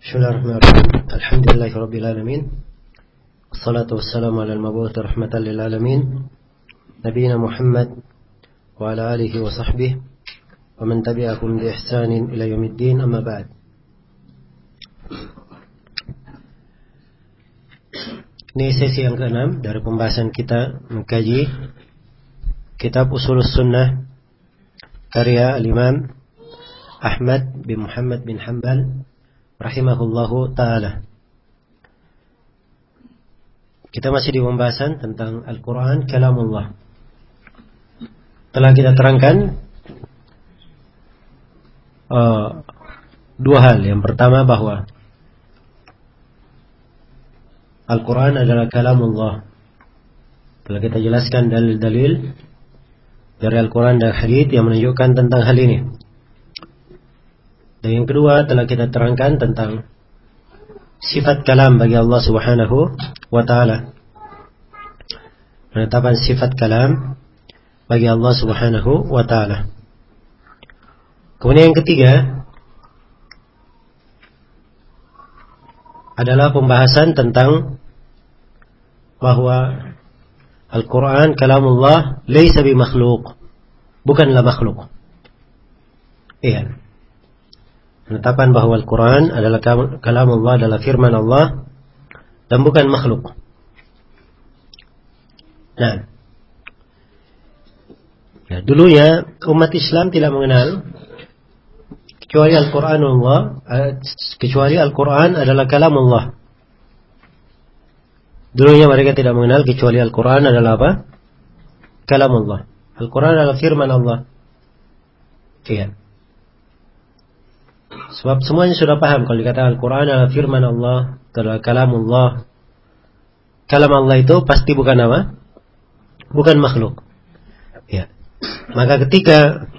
Bismillahirrahmanirrahim. Alhamdulillahirabbil alamin. Wassalatu wassalamu ala al-mab'uts rahmatan lil alamin. Nabiyina Muhammad wa ala alihi wa sahbihi wa man tabi'ahum bi ihsanin ila yaumiddin, amma ba'd. Ini sesi yang ke-6 dari pembahasan kita mengkaji kitab Ushulus Sunnah karya al-Imam Ahmad bin Muhammad bin Hanbal rahimahullahu ta'ala. Kita masih di pembahasan tentang Al-Quran kalamullah. Telah kita terangkan dua hal. Yang pertama bahwa Al-Quran adalah kalamullah. Telah kita jelaskan dalil-dalil dari Al-Quran dan hadits yang menunjukkan tentang hal ini. Dan yang kedua telah kita terangkan tentang sifat kalam bagi Allah Subhanahu wa ta'ala. Penetapan sifat kalam bagi Allah Subhanahu wa ta'ala. Kemudian yang ketiga adalah pembahasan tentang bahwa Al-Quran kalamullah laysa bi makhluk, bukanlah makhluk. Iya. Penetapan bahwa Al-Quran adalah kalam Allah, adalah firman Allah dan bukan makhluk. Nah, ya, dulunya umat Islam tidak mengenal kecuali Al-Quran Allah, kecuali Al-Quran adalah kalam Allah. Dulunya mereka tidak mengenal kecuali Al-Quran adalah apa? Kalam Allah. Al-Quran adalah firman Allah. Iya. Sebab semuanya sudah paham kalau dikatakan Al-Quran adalah firman Allah, adalah kalamullah. Kalam Allah itu pasti bukan apa? Bukan makhluk. Ya. Maka ketika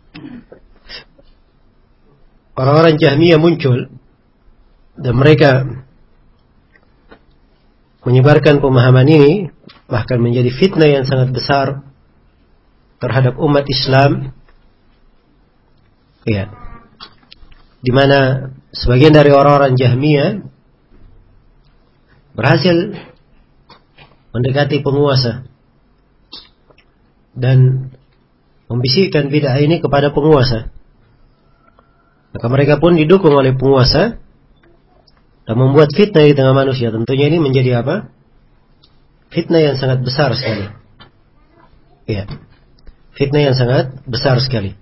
orang-orang Jahmiyah muncul dan mereka menyebarkan pemahaman ini, bahkan menjadi fitnah yang sangat besar terhadap umat Islam. Ya. Di mana sebagian dari orang-orang Jahmiyah berhasil mendekati penguasa dan membisikkan bid'ah ini kepada penguasa. Maka mereka pun didukung oleh penguasa dan membuat fitnah di tengah manusia. Tentunya ini menjadi apa? Fitnah yang sangat besar sekali. Ya, fitnah yang sangat besar sekali.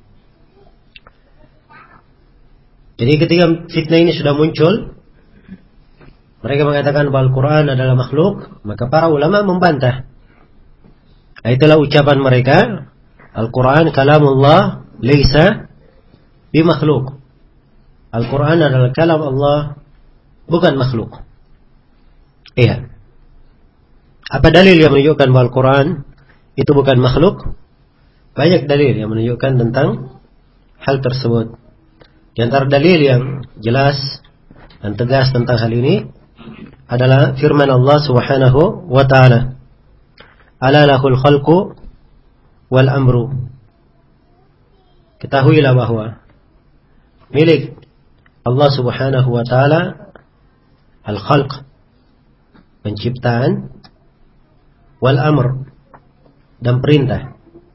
Jadi ketika fitnah ini sudah muncul, mereka mengatakan bahwa Al-Quran adalah makhluk, maka para ulama membantah. Itulah ucapan mereka, Al-Quran kalamullah laysa bimakhluk. Al-Quran adalah kalam Allah, bukan makhluk. Iya. Apa dalil yang menunjukkan bahwa Al-Quran itu bukan makhluk? Banyak dalil yang menunjukkan tentang hal tersebut. Di antara dalil yang jelas dan tegas tentang hal ini adalah firman Allah Subhanahu wa ta'ala, ala lahul khalqu wal amru. Ketahuilah bahwa milik Allah Subhanahu wa ta'ala al-khalq, penciptaan, wal amr, dan perintah.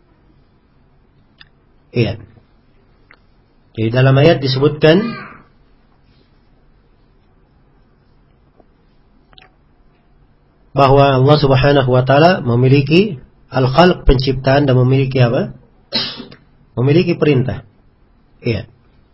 Iya. Jadi dalam ayat disebutkan bahwa Allah Subhanahu wa ta'ala memiliki al-khalq, penciptaan, dan memiliki apa? Memiliki perintah. Iya.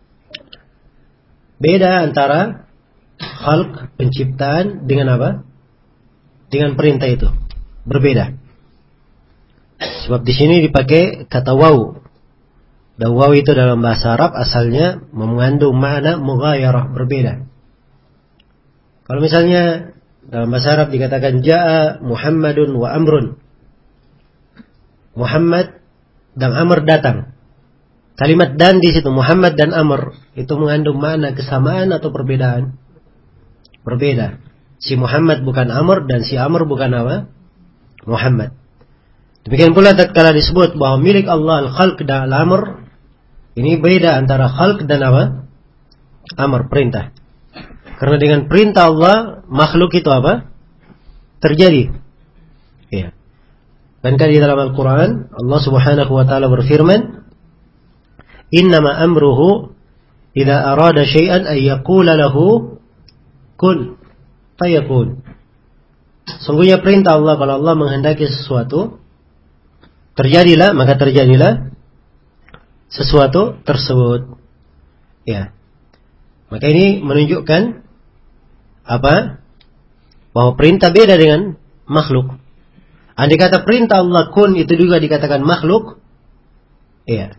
Beda antara khalq, penciptaan, dengan apa? Dengan perintah itu. Berbeda. Sebab di sini dipakai kata waw. Dan waw itu dalam bahasa Arab asalnya mengandung makna mughayarah, berbeda. Kalau misalnya dalam bahasa Arab dikatakan ja'a Muhammadun wa amrun, Muhammad dan Amr datang. Kalimat dan di situ Muhammad dan Amr itu mengandung makna kesamaan atau perbedaan? Berbeda. Si Muhammad bukan Amr dan si Amr bukan apa? Muhammad. Demikian pula tatkala disebut bahwa milik Allah al-khalq dan al-amr, ini beda antara khalq dan apa? Amr, perintah. Karena dengan perintah Allah makhluk itu apa? Terjadi. Ya. Dan kan di dalam Al-Quran Allah Subhanahu wa taala berfirman, "Innama amruhu idza arada syai'an ay yaqula lahu kun fayakun." Sungguhnya perintah Allah, kalau Allah menghendaki sesuatu, terjadilah, maka terjadilah sesuatu tersebut. Ya. Maka ini menunjukkan apa? Bahwa perintah beda dengan makhluk. Andai kata perintah Allah kun itu juga dikatakan makhluk, iya.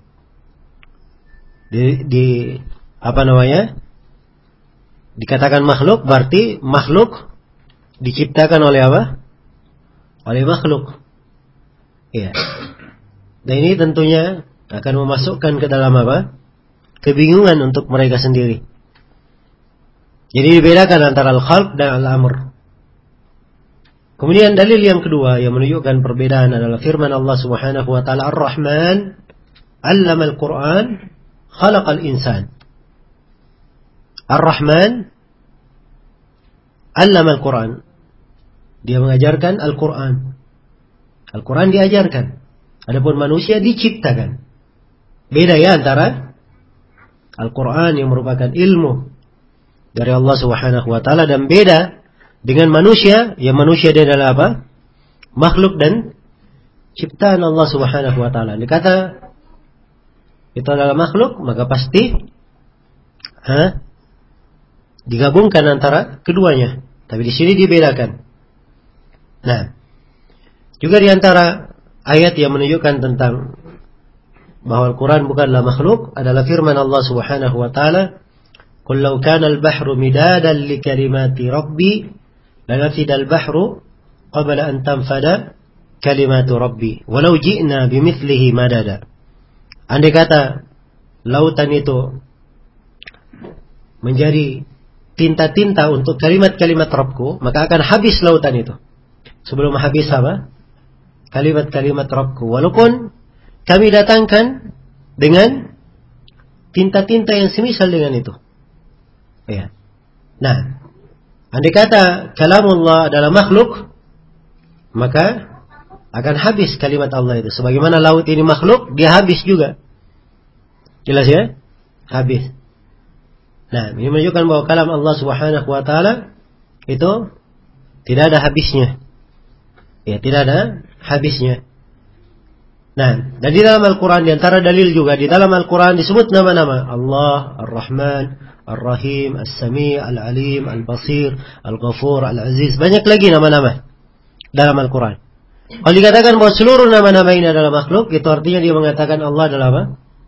Apa namanya? Dikatakan makhluk berarti makhluk diciptakan oleh apa? Oleh makhluk. Iya. Dan ini tentunya akan memasukkan ke dalam apa? Kebingungan untuk mereka sendiri. Jadi dibedakan antara al-khalq dan al-amr. Kemudian dalil yang kedua yang menunjukkan perbedaan adalah firman Allah Subhanahu wa taala, Ar-Rahman 'allama al-Qur'an khalaqal insan. Ar-Rahman 'allama al-Qur'an. Dia mengajarkan Al-Qur'an. Al-Qur'an diajarkan. Adapun manusia diciptakan. Beda ya antara Al-Qur'an yang merupakan ilmu dari Allah Subhanahu wa taala dan beda dengan manusia, yang manusia dia adalah apa? Makhluk dan ciptaan Allah Subhanahu wa taala. Dikata itu adalah makhluk, maka pasti digabungkan antara keduanya. Tapi di sini dibedakan. Nah, juga di antara ayat yang menunjukkan tentang bahwa Al-Quran bukanlah makhluk adalah firman Allah Subhanahu wa taala, "Qul law kana al-bahru midadan li kalimati rabbi lanafida al-bahru qabla an tanfada kalimatu rabbi walau ji'na bimithlihi madada." Andai kata lautan itu menjadi tinta-tinta untuk kalimat-kalimat Rabbku, maka akan habis lautan itu sebelum habis apa? Kalimat-kalimat Rabbku. Walaupun kami datangkan dengan tinta-tinta yang semisal dengan itu. Ya. Nah, andai kata kalamullah adalah makhluk, maka akan habis kalimat Allah itu. Sebagaimana laut ini makhluk, dia habis juga. Jelas ya? Habis. Nah, ini menunjukkan bahwa kalam Allah Subhanahu wa taala itu tidak ada habisnya. Ya, tidak ada habisnya. Nah, dan di dalam Al-Quran, di antara dalil juga, di dalam Al-Quran disebut nama-nama Allah, Ar-Rahman, Ar-Rahim, As-Sami', Al-Alim, Al-Basir, Al-Ghafur, Al-Aziz. Banyak lagi nama-nama dalam Al-Quran. Kalau dikatakan bahwa seluruh nama-nama ini adalah makhluk, itu artinya dia mengatakan Allah adalah apa?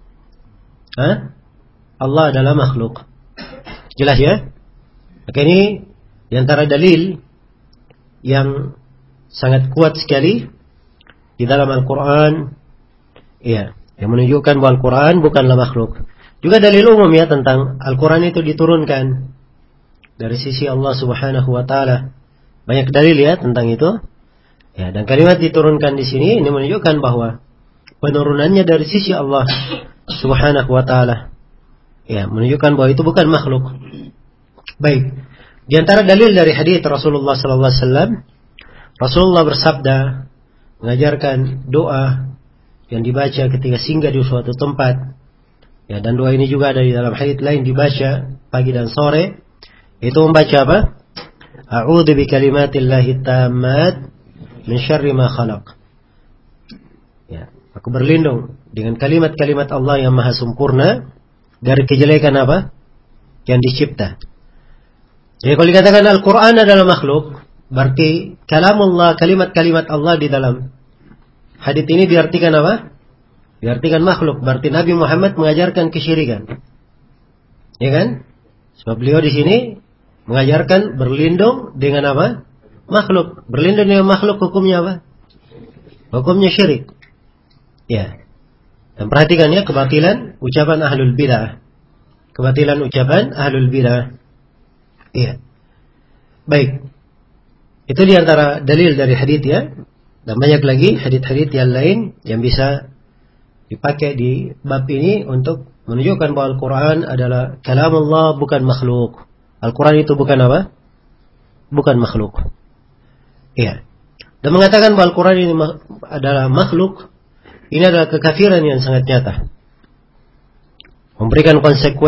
Allah adalah makhluk. Jelas ya? Maka ini di antara dalil yang sangat kuat sekali di dalam Al-Quran, ya, yang menunjukkan bahwa Al-Quran bukanlah makhluk. Juga dalil umum ya tentang Al-Quran itu diturunkan dari sisi Allah Subhanahu wa taala. Banyak dalil ya tentang itu. Ya, dan kalimat diturunkan di sini ini menunjukkan bahwa penurunannya dari sisi Allah Subhanahu wa taala. Ya, menunjukkan bahwa itu bukan makhluk. Baik. Di antara dalil dari hadis Rasulullah sallallahu alaihi wasallam, Rasulullah bersabda mengajarkan doa yang dibaca ketika singgah di suatu tempat. Ya, dan doa ini juga ada di dalam hadits lain dibaca pagi dan sore. Itu membaca apa? A'udzu bikalimatillahi tammat min syarri ma khalaq. Ya, aku berlindung dengan kalimat-kalimat Allah yang maha sempurna dari kejelekan apa? Yang dicipta. Jadi kalau dikatakan Al-Quran adalah makhluk, berarti kalamullah, kalimat-kalimat Allah di dalam hadits ini diartikan apa? Diartikan makhluk. Berarti Nabi Muhammad mengajarkan kesyirikan. Ya kan? Sebab beliau di sini mengajarkan berlindung dengan apa? Makhluk. Berlindung dengan makhluk hukumnya apa? Hukumnya syirik. Ya. Dan perhatikan ya kebatilan ucapan ahlul bid'ah. Kebatilan ucapan ahlul bid'ah. Iya. Baik. Itu diantara dalil dari hadits ya. Dan banyak lagi hadits-hadits yang lain yang bisa dipakai di bab ini untuk menunjukkan bahwa Al-Quran adalah kalamullah bukan makhluk. Al-Quran itu bukan apa? Bukan makhluk. Iya. Dan mengatakan bahwa Al-Quran ini adalah makhluk, ini adalah kekafiran yang sangat nyata. Memberikan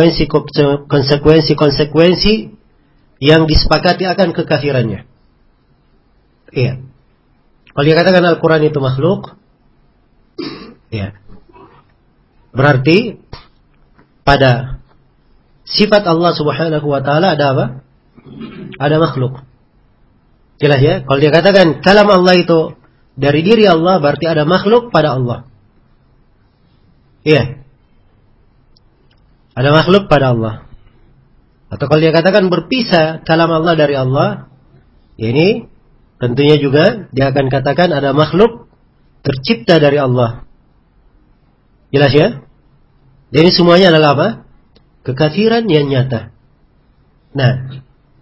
konsekuensi yang disepakati akan kekafirannya. Iya. Kalau dia katakan Al-Quran itu makhluk, iya, berarti pada sifat Allah Subhanahu wa taala ada apa? Ada makhluk. Jelas ya? Kalau dia katakan kalam Allah itu dari diri Allah, berarti ada makhluk pada Allah. Iya. Ada makhluk pada Allah. Atau kalau dia katakan berpisah kalam Allah dari Allah, ini tentunya juga dia akan katakan ada makhluk tercipta dari Allah. Jelas ya? Dan ini semuanya adalah apa? Kekafiran yang nyata. Nah,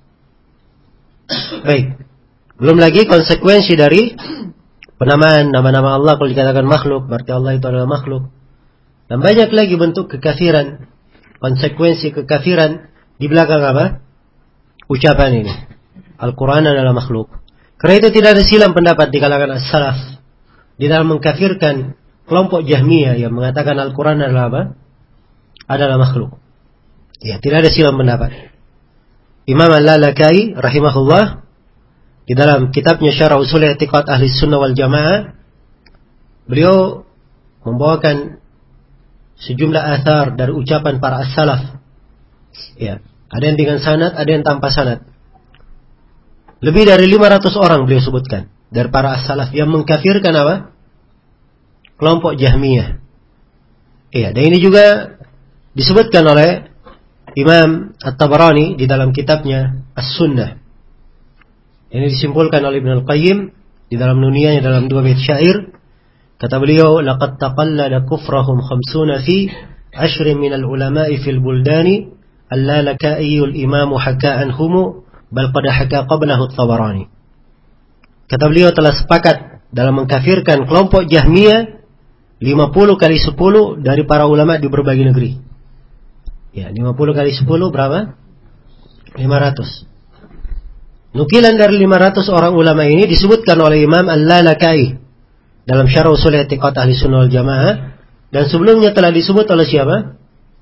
baik. Belum lagi konsekuensi dari penamaan nama-nama Allah. Kalau dikatakan makhluk, berarti Allah itu adalah makhluk. Dan banyak lagi bentuk kekafiran, konsekuensi kekafiran di belakang apa? Ucapan ini. Al-Quran adalah makhluk. Karena itu tidak ada silang pendapat di kalangan as-salaf di dalam mengkafirkan kelompok Jahmiyah yang mengatakan Al-Quran adalah apa? Adalah makhluk. Ya, tidak ada silang pendapat. Imam Al-Lalakai rahimahullah di dalam kitabnya Syarah Ushul I'tiqad Ahli Sunnah wal Jamaah, beliau membawakan sejumlah athar dari ucapan para as-salaf. Ya, ada yang dengan sanad, ada yang tanpa sanad. Lebih dari 500 orang beliau sebutkan dari para as-salaf yang mengkafirkan apa? Kelompok Jahmiyah. Iya, dan ini juga disebutkan oleh Imam At-Tabarani di dalam kitabnya As-Sunnah. Ini disimpulkan oleh Ibn Al-Qayyim di dalam nuniyahnya dalam 2 bait syair. Kata beliau, laqad taqallada kufrahum 50 fi 10 min al-ulama'i fil buldani al-lalaka'iyul imamu haka anhumu bal qad haka qablahu At-Tabarani. Kata beliau telah sepakat dalam mengkafirkan kelompok Jahmiyah 50 kali 10 dari para ulama di berbagai negeri. Ya, 50 kali 10 berapa? 500. Nukilan dari 500 orang ulama ini disebutkan oleh Imam Al-Lalakai dalam Syarah Ushul I'tiqad Ahli Sunnah wal Jamaah, dan sebelumnya telah disebut oleh siapa?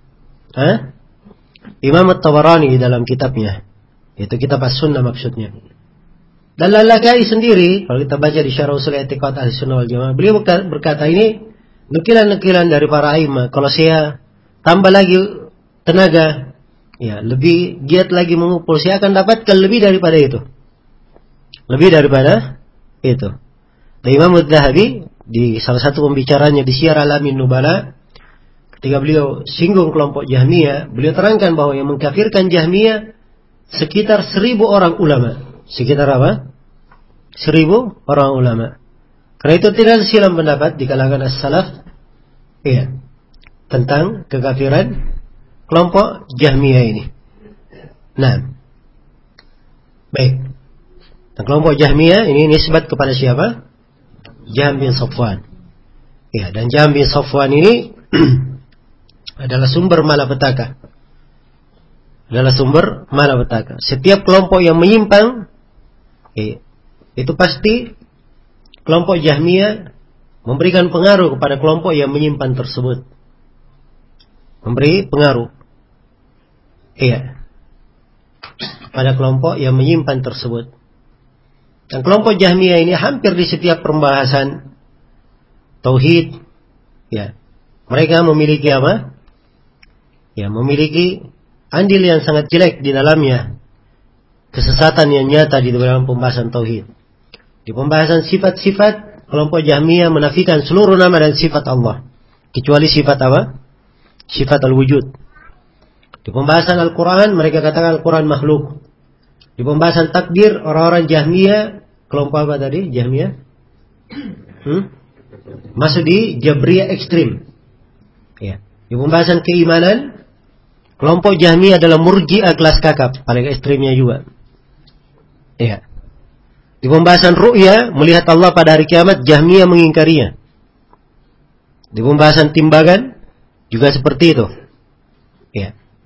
Imam At-Tabarani dalam kitabnya, yaitu kitab As-Sunnah maksudnya. Dan Lalakai sendiri, kalau kita baca di Syarah Ushul I'tiqad Ahli Sunnah wal Jamaah, beliau berkata ini nukilan-nukilan dari para a'immah. Kalau saya tambah lagi tenaga, ya, lebih giat lagi mengumpul, saya akan dapatkan lebih daripada itu. Lebih daripada itu. Dan Imam Adz-Dzahabi di salah satu pembicaranya di Syiar Alamin Nubala, ketika beliau singgung kelompok Jahmiyah, beliau terangkan bahwa yang mengkafirkan Jahmiyah sekitar 1000 orang ulama. Sekitar apa? 1000 orang ulama. Karena itu tidak ada silang pendapat di kalangan as-salaf, iya, tentang kekafiran kelompok Jahmiyah ini. Nah, baik. Dan kelompok Jahmiyah ini nisbat kepada siapa? Jahm bin Safwan. Ya, dan Jahm bin Safwan ini adalah sumber malapetaka. Adalah sumber malapetaka. Setiap kelompok yang menyimpang, itu pasti kelompok Jahmiyah memberikan pengaruh kepada kelompok yang menyimpang tersebut. Memberi pengaruh. Iya. Pada kelompok yang menyimpan tersebut. Dan kelompok Jahmiyah ini hampir di setiap pembahasan tauhid, ya, mereka memiliki apa? Ya, memiliki andil yang sangat jelek di dalamnya. Kesesatan yang nyata di dalam pembahasan tauhid. Di pembahasan sifat-sifat, kelompok Jahmiyah menafikan seluruh nama dan sifat Allah, kecuali sifat apa? Sifat al-wujud. Di pembahasan Al-Quran, mereka katakan Al-Quran makhluk. Di pembahasan takdir, orang-orang Jahmiyah, kelompok apa tadi? Jahmiyah? Masuk di Jabriyah ekstrim. Ya. Di pembahasan keimanan, kelompok Jahmiyah adalah Murji'ah kelas kakap, paling ekstrimnya juga. Ya. Di pembahasan ru'ya, melihat Allah pada hari kiamat, Jahmiyah mengingkarinya. Di pembahasan timbangan, juga seperti itu. Ya.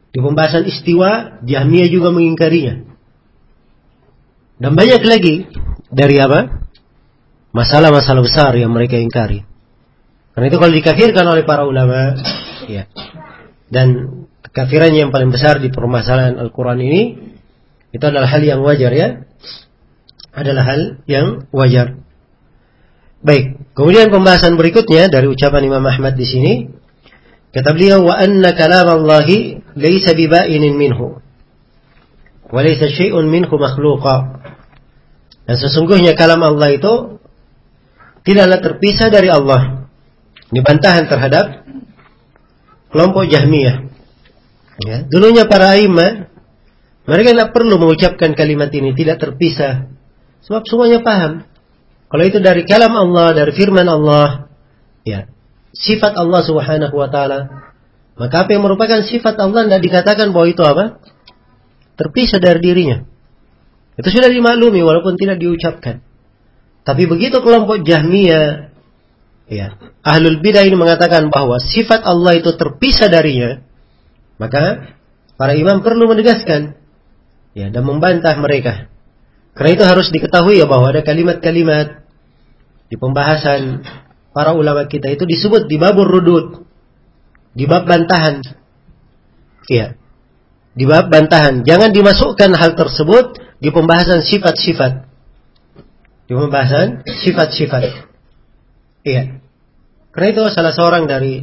Di pembahasan istiwa, Jahmiyah juga mengingkarinya. Dan banyak lagi dari apa? Masalah-masalah besar yang mereka ingkari. Karena itu kalau dikafirkan oleh para ulama, ya. Dan kekafiran yang paling besar di permasalahan Al-Quran ini, itu adalah hal yang wajar, ya. Adalah hal yang wajar. Baik, kemudian pembahasan berikutnya dari ucapan Imam Ahmad di sini, kata beliau, wa anna kalam Allahi laysa biba'inin minhu wa laysa syai'un minhu makhluqa. Dan sesungguhnya kalam Allah itu tidaklah terpisah dari Allah. Ini bantahan terhadap kelompok Jahmiyah. Ya, dulunya para imam, mereka tidak perlu mengucapkan kalimat ini tidak terpisah, sebab semuanya paham. Kalau itu dari kalam Allah, dari firman Allah, ya, sifat Allah Subhanahu wa taala, maka apa yang merupakan sifat Allah tidak dikatakan bahwa itu apa? Terpisah dari dirinya. Itu sudah dimaklumi walaupun tidak diucapkan. Tapi begitu kelompok Jahmiyah, ya, ahlul bidah ini mengatakan bahwa sifat Allah itu terpisah darinya, maka para imam perlu menegaskan, ya, dan membantah mereka. Karena itu harus diketahui ya bahwa ada kalimat-kalimat di pembahasan para ulama kita itu disebut di babur rudud, di bab bantahan. Ya, di bab bantahan. Jangan dimasukkan hal tersebut di pembahasan sifat-sifat. Di pembahasan sifat-sifat. Iya. Karena itu salah seorang dari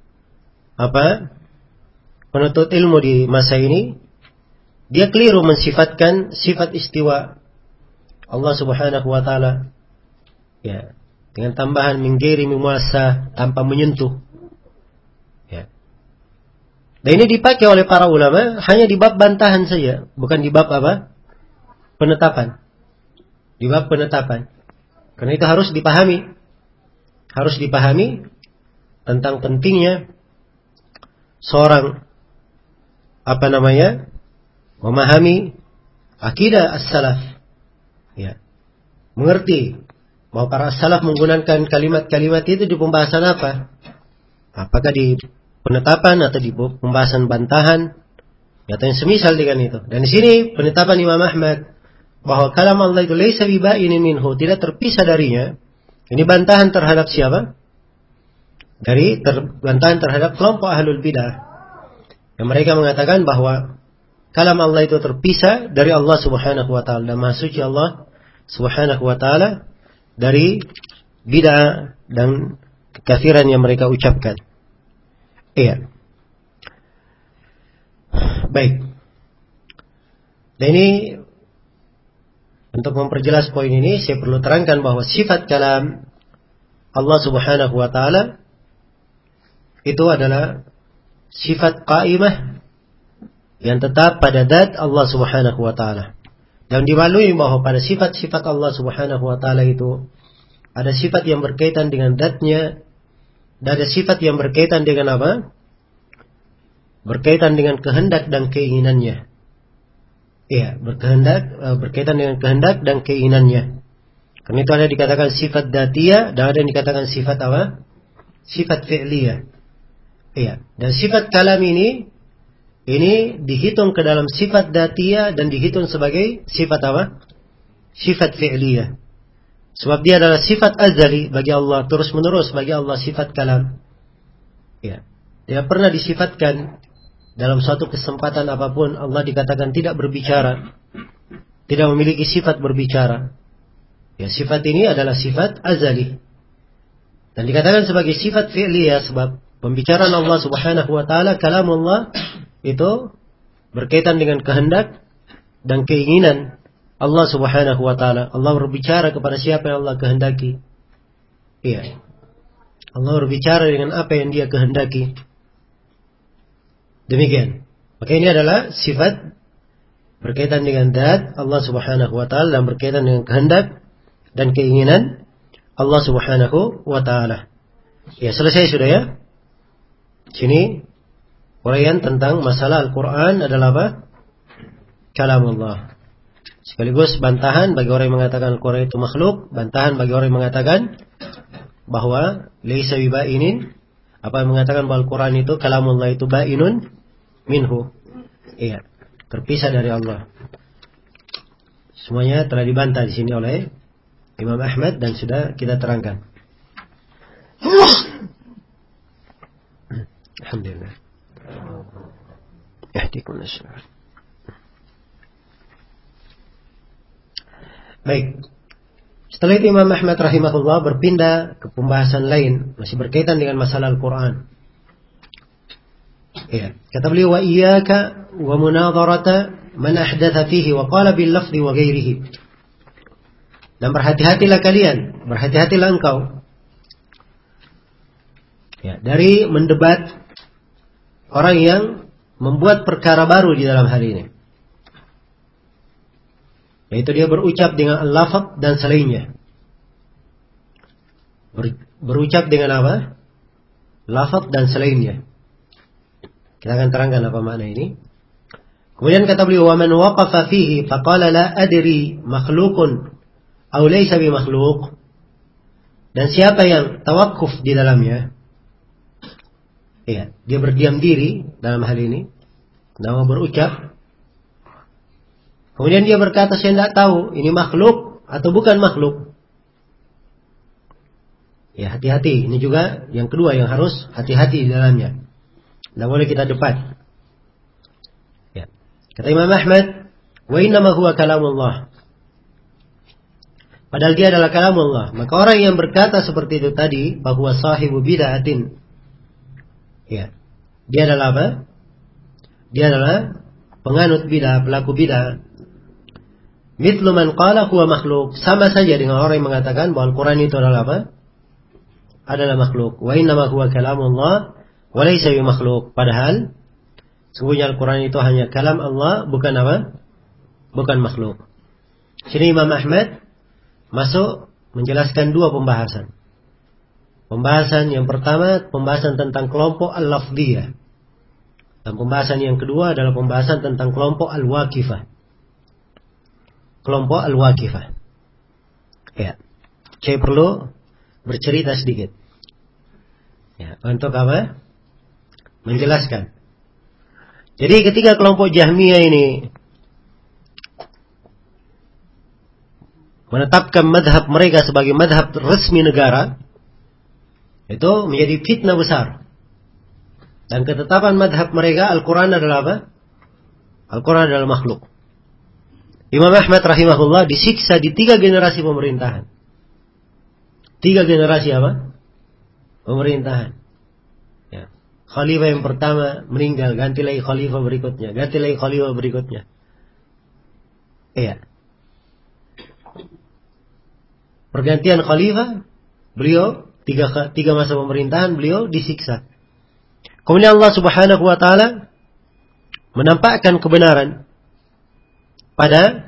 penuntut ilmu di masa ini, dia keliru mensifatkan sifat istiwa Allah Subhanahu wa taala, ya, dengan tambahan min ghairi mumassah, tanpa menyentuh. Ya. Dan ini dipakai oleh para ulama hanya di bab bantahan saja, bukan di bab penetapan. Di bab penetapan. Karena itu harus dipahami. Harus dipahami tentang pentingnya seorang memahami akidah as-salaf. Ya. Mengerti bahwa para salaf menggunakan kalimat-kalimat itu di pembahasan apa? Apakah di penetapan atau di pembahasan bantahan, atau yang semisal dengan itu. Dan di sini penetapan Imam Ahmad bahwa kalam Allah itu laisa biba'inin minhu, tidak terpisah darinya. Ini bantahan terhadap siapa? Bantahan terhadap kelompok ahlul bidah yang mereka mengatakan bahwa kalam Allah itu terpisah dari Allah Subhanahu wa taala, dan Maha Suci Allah Subhanahu wa taala dari bid'ah dan kekafiran yang mereka ucapkan. Iya. Baik. Dan ini, untuk memperjelas poin ini, saya perlu terangkan bahwa sifat kalam Allah Subhanahu wa taala itu adalah sifat qaimah yang tetap pada zat Allah Subhanahu wa taala. Dan dimaklumi bahwa pada sifat-sifat Allah Subhanahu wa taala itu ada sifat yang berkaitan dengan zatnya, dan ada sifat yang berkaitan dengan apa? Berkaitan dengan kehendak dan keinginannya. Iya, berkaitan dengan kehendak dan keinginannya. Karena itu ada dikatakan sifat dzatiyah dan ada yang dikatakan sifat apa? Sifat fi'liyah. Iya, dan sifat kalam ini dihitung ke dalam sifat dzatiyah dan dihitung sebagai sifat apa? Sifat fi'liyah. Sebab dia adalah sifat azali bagi Allah, terus menerus bagi Allah sifat kalam. Iya. Tidak pernah disifatkan dalam suatu kesempatan apapun Allah dikatakan tidak berbicara, tidak memiliki sifat berbicara. Ya, sifat ini adalah sifat azali. Dan dikatakan sebagai sifat fi'liyah sebab pembicaraan Allah Subhanahu wa taala, kalam Allah itu berkaitan dengan kehendak dan keinginan Allah Subhanahu wa taala. Allah berbicara kepada siapa yang Allah kehendaki. Iya. Allah berbicara dengan apa yang Dia kehendaki. Demikian. Maka ini adalah sifat berkaitan dengan zat Allah Subhanahu wa taala dan berkaitan dengan kehendak dan keinginan Allah Subhanahu wa taala. Ya, selesai sudah ya. Sini uraian tentang masalah Al-Qur'an adalah apa? Kalamullah. Sekaligus bantahan bagi orang yang mengatakan Al-Qur'an itu makhluk, bantahan bagi orang yang mengatakan bahwa laisa biba'inin, apa yang mengatakan bahwa Al-Quran itu kalamullah itu ba'inun minhu. Iya, terpisah dari Allah. Semuanya telah dibantah di sini oleh Imam Ahmad dan sudah kita terangkan. Alhamdulillah. Baik. Setelah itu Imam Ahmad rahimahullah berpindah ke pembahasan lain, masih berkaitan dengan masalah Al-Quran. Ya. Kata beliau, wa iyyaka wa munadharata man ahdatha fihi wa qala bil lafzi wa ghairihi. Dan berhati-hatilah kalian, berhati-hatilah engkau, ya, dari mendebat orang yang membuat perkara baru di dalam hal ini. Yaitu dia berucap dengan al-lafaz dan selainnya. Berucap dengan apa? Lafaz dan selainnya. Kita akan terangkan apa makna ini. Kemudian kata beliau, wa man waqafa fihi faqala la adri makhluqun aw laysa bi makhluq. Dan siapa yang tawakuf di dalamnya, ya, dia berdiam diri dalam hal ini, nama berucap. Kemudian dia berkata, saya tidak tahu ini makhluk atau bukan makhluk. Ya, hati-hati. Ini juga yang kedua yang harus hati-hati di dalamnya. Tidak boleh kita debat. Ya. Kata Imam Ahmad, wa innama huwa kalamullah. Padahal dia adalah kalamullah. Maka orang yang berkata seperti itu tadi, bahwa sahibu bid'atin, ya, dia adalah apa? Dia adalah penganut bid'ah, pelaku bid'ah. Mithlu man qala huwa makhluk. Sama saja dengan orang yang mengatakan bahwa Al-Quran itu adalah apa? Adalah makhluk. Wa innama huwa kalamullah wa laysa bi makhluk. Padahal sesungguhnya Al-Quran itu hanya kalam Allah, bukan apa? Bukan makhluk. Sini Imam Ahmad masuk menjelaskan dua pembahasan. Pembahasan yang pertama, pembahasan tentang kelompok al-lafdhiyah. Dan pembahasan yang kedua adalah pembahasan tentang kelompok al-waqifah. Kelompok al-waqifah. Ya. Saya perlu bercerita sedikit. Ya, untuk apa? Menjelaskan. Jadi ketika kelompok Jahmiyah ini menetapkan madhab mereka sebagai madhab resmi negara, itu menjadi fitnah besar. Dan ketetapan madhab mereka, Al-Quran adalah apa? Al-Quran adalah makhluk. Imam Ahmad rahimahullah disiksa di 3 generasi pemerintahan. 3 generasi apa? Pemerintahan. Ya. Khalifah yang pertama meninggal, ganti lagi khalifah berikutnya, ganti lagi khalifah berikutnya. Iya. Pergantian khalifah, beliau tiga masa pemerintahan beliau disiksa. Kemudian Allah Subhanahu wa taala menampakkan kebenaran pada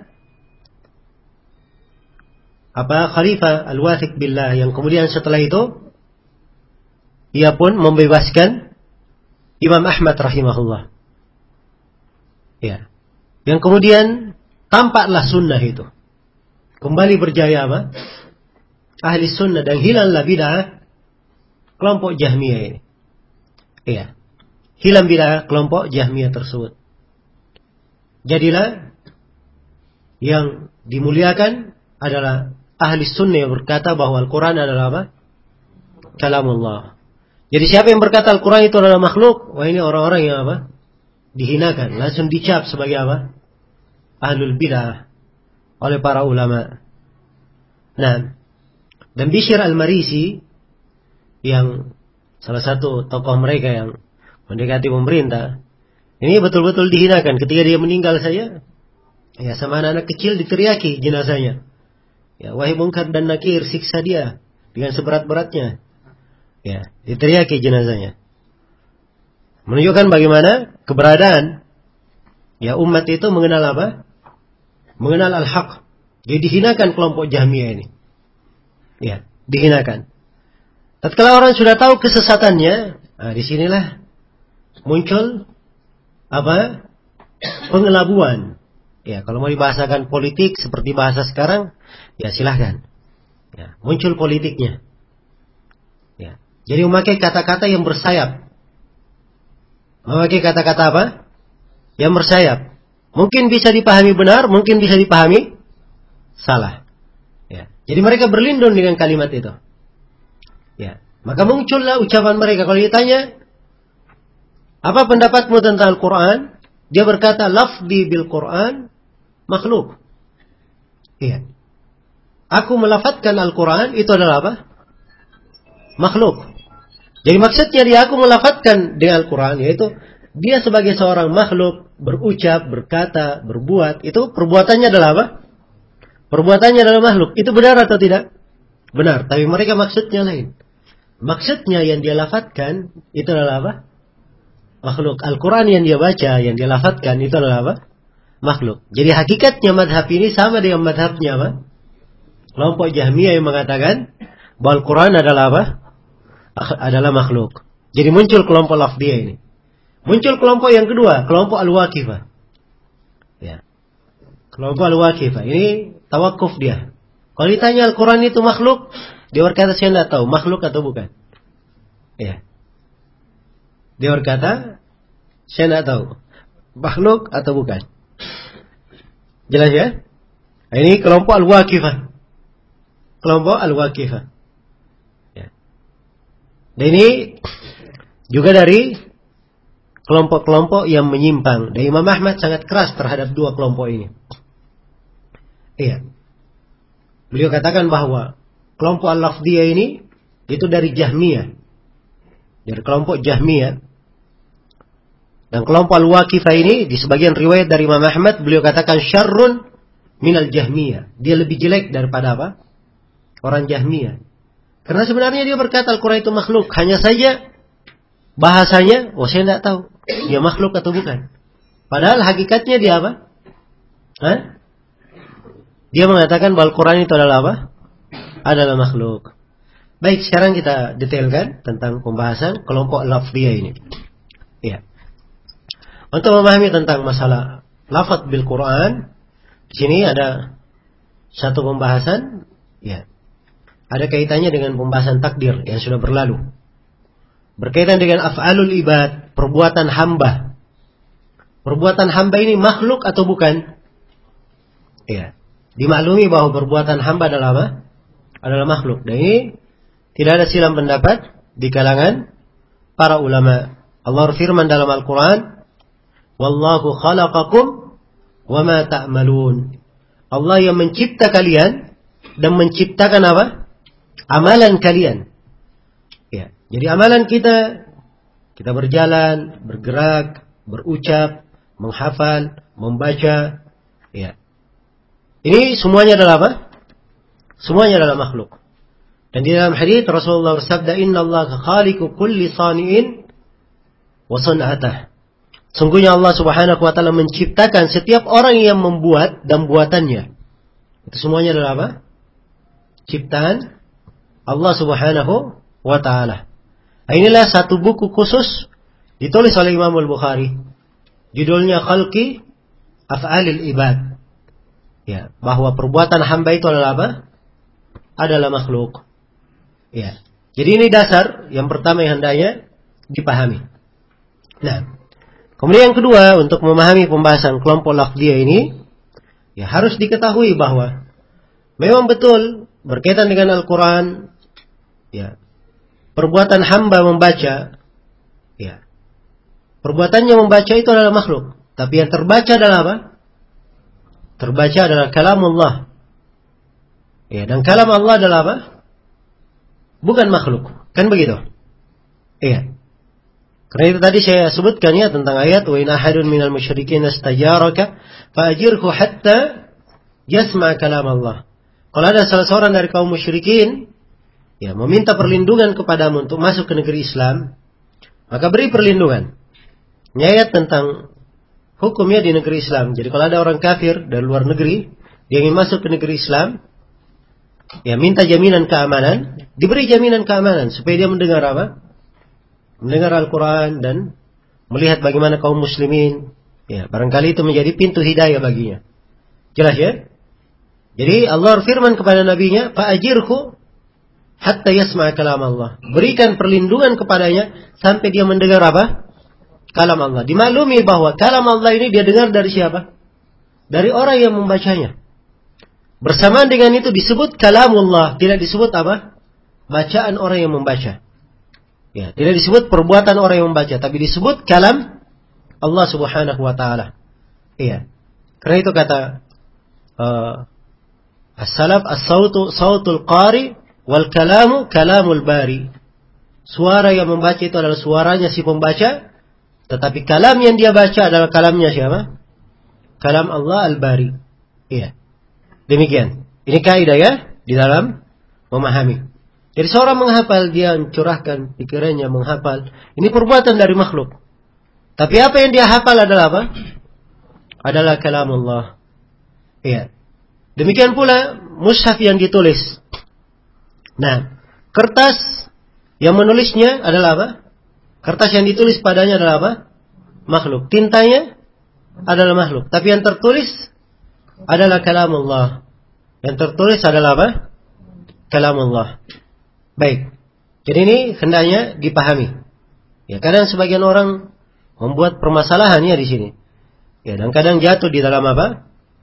Khalifah Al-Wathiq Billah, yang kemudian setelah itu ia pun membebaskan Imam Ahmad rahimahullah. Ya. Yang kemudian tampaklah sunnah itu. Kembali berjaya apa? Ahli sunnah, dan hilanglah bid'ah kelompok Jahmiyah ini. Iya. Hilang bid'ah kelompok Jahmiyah tersebut. Jadilah yang dimuliakan adalah ahli sunnah yang berkata bahwa Al-Quran adalah apa? Kalamullah. Jadi siapa yang berkata Al-Quran itu adalah makhluk, wah ini orang-orang yang apa? Dihinakan, langsung dicap sebagai apa? Ahlul bid'ah oleh para ulama. Nah, dan Bishr Al-Marisi, yang salah satu tokoh mereka yang mendekati pemerintah, ini betul-betul dihinakan. Ketika dia meninggal saja, ya, sama anak-anak kecil diteriaki jenazahnya. Ya, wahai Munkar dan Nakir, siksa dia dengan seberat-beratnya. Ya, diteriaki jenazahnya. Menunjukkan bagaimana keberadaan ya umat itu mengenal apa? Mengenal al-haq. Jadi dihinakan kelompok Jahmiyah ini. Ya, dihinakan. Tatkala orang sudah tahu kesesatannya, nah disinilah muncul apa? Pengelabuan. Ya, kalau mau dibahasakan politik seperti bahasa sekarang, ya silahkan. Ya, muncul politiknya. Ya, jadi memakai kata-kata yang bersayap. Memakai kata-kata apa? yang bersayap. Mungkin bisa dipahami benar, mungkin bisa dipahami salah. Ya. Jadi mereka berlindung dengan kalimat itu. Ya. Maka muncullah ucapan mereka. Kalau ditanya, apa pendapatmu tentang Al-Quran? Dia berkata, lafzi bil Quran makhluk. Iya. Aku melafadzkan Al-Quran, itu adalah apa? Makhluk. Jadi maksudnya dia aku melafadzkan dengan Al-Quran, yaitu dia sebagai seorang makhluk, berucap, berkata, berbuat, itu perbuatannya adalah apa? Perbuatannya adalah makhluk. Itu benar atau tidak? Benar. Tapi mereka maksudnya lain. Maksudnya yang dia lafadzkan, itu adalah apa? Makhluk. Al-Quran yang dia baca, yang dia lafadzkan, itu adalah apa? Makhluk. Jadi hakikatnya madhab ini sama dengan madhabnya apa? Kelompok Jahmiyah yang mengatakan bahwa Al-Quran adalah apa? Adalah makhluk. Jadi muncul kelompok lafdiyah ini. Muncul kelompok yang kedua, kelompok Al-Waqifah. Ya. Kelompok Al-Waqifah. Ini tawakuf dia. Kalau ditanya Al-Quran itu makhluk, dia berkata saya tidak tahu makhluk atau bukan. Ya. Dia berkata saya tidak tahu makhluk atau bukan. Jelas ya? Ini kelompok Al-Waqifah. Kelompok Al-Waqifah. Ya. Dan ini juga dari kelompok-kelompok yang menyimpang. Dan Imam Ahmad sangat keras terhadap dua kelompok ini. Iya. Beliau katakan bahwa kelompok Al-Lafdiyah ini itu dari Jahmiyah. Dari kelompok Jahmiyah. Dan kelompok Al-Waqifah ini di sebagian riwayat dari Imam Ahmad beliau katakan syarrun minal Jahmiyah. Dia lebih jelek daripada apa? Orang Jahmiyah. Karena sebenarnya dia berkata Al-Quran itu makhluk. Hanya saja bahasanya, saya tidak tahu dia makhluk atau bukan. Padahal hakikatnya dia apa? Dia mengatakan bahwa Al-Quran itu adalah apa? Adalah makhluk. Baik, sekarang kita detailkan tentang pembahasan kelompok lafziyah ini. Ya. Untuk memahami tentang masalah lafaz bil Quran, di sini ada satu pembahasan, ya. Ada kaitannya dengan pembahasan takdir yang sudah berlalu. Berkaitan dengan af'alul ibad, perbuatan hamba. Perbuatan hamba ini makhluk atau bukan? Ya. Dimaklumi bahwa perbuatan hamba adalah apa? Adalah makhluk. Dan ini tidak ada silang pendapat di kalangan para ulama. Allah berfirman dalam Al-Quran, Wallahu khalaqakum wa ma ta'malun. Allah yang mencipta kalian dan menciptakan apa? Amalan kalian. Ya. Jadi amalan kita berjalan, bergerak, berucap, menghafal, membaca. Ya. Ini semuanya adalah apa? Semuanya adalah makhluk. Dan di dalam hadis Rasulullah bersabda, Inna Allah khaliqu kulli sani'in wa sun'atah. Sungguhnya Allah subhanahu wa ta'ala menciptakan setiap orang yang membuat dan buatannya. Itu semuanya adalah apa? Ciptaan Allah subhanahu wa ta'ala. Inilah satu buku khusus ditulis oleh Imam Al-Bukhari. Judulnya Khalqi Af'alil Ibad. Ya, bahwa perbuatan hamba itu adalah apa? Adalah makhluk. Ya. Jadi ini dasar yang pertama yang hendaknya dipahami. Nah, kemudian yang kedua untuk memahami pembahasan kelompok lafziyah ini, ya harus diketahui bahwa memang betul berkaitan dengan Al-Quran, ya, perbuatan hamba membaca, ya, perbuatannya membaca itu adalah makhluk. Tapi yang terbaca adalah apa? Terbaca adalah kalamullah. Ya, dan kalam Allah adalah apa? Bukan makhluk. Kan begitu? Iya. Karena itu tadi saya sebutkan ya tentang ayat wa in ahadun minal musyrikin istajaraka fa'ajirhu hatta yasma' kalam Allah. Kalau ada salah seorang dari kaum musyrikin ya meminta perlindungan kepadamu untuk masuk ke negeri Islam, maka beri perlindungan. Ini ayat tentang hukumnya di negeri Islam. Jadi kalau ada orang kafir dari luar negeri, dia ingin masuk ke negeri Islam, ya minta jaminan keamanan, diberi jaminan keamanan supaya dia mendengar apa? Mendengar Al-Quran dan melihat bagaimana kaum muslimin. Ya, barangkali itu menjadi pintu hidayah baginya. Jelas ya? Jadi Allah firman kepada nabinya, fa'ajirhu hatta yasma' kalam Allah. Berikan perlindungan kepadanya sampai dia mendengar apa? kalam Allah. Dimaklumi bahwa kalam Allah ini dia dengar dari siapa? Dari orang yang membacanya. Bersamaan dengan itu disebut kalamullah, tidak disebut apa? Bacaan orang yang membaca. Ya, tidak disebut perbuatan orang yang membaca, tapi disebut kalam Allah Subhanahu wa taala. Iya. Karena itu kata as-salaf as-sautu sautul qari wal kalamu kalamul bari. Suara yang membaca itu adalah suaranya si pembaca, tetapi kalam yang dia baca adalah kalamnya siapa? Kalam Allah al-Bari. Iya. Demikian. Ini kaidah ya di dalam memahami. Jadi seorang menghafal, dia mencurahkan pikirannya menghafal. Ini perbuatan dari makhluk. Tapi apa yang dia hafal adalah apa? Adalah kalam Allah. Iya. Demikian pula mushaf yang ditulis. Nah, kertas yang menulisnya adalah apa? Kertas yang ditulis padanya adalah apa? Makhluk. Tintanya adalah makhluk. Tapi yang tertulis adalah kalam Allah. Yang tertulis adalah apa? Kalam Allah. Baik. Jadi ini hendaknya dipahami. Ya, kadang sebagian orang membuat permasalahannya di sini. Ya, dan kadang jatuh di dalam apa?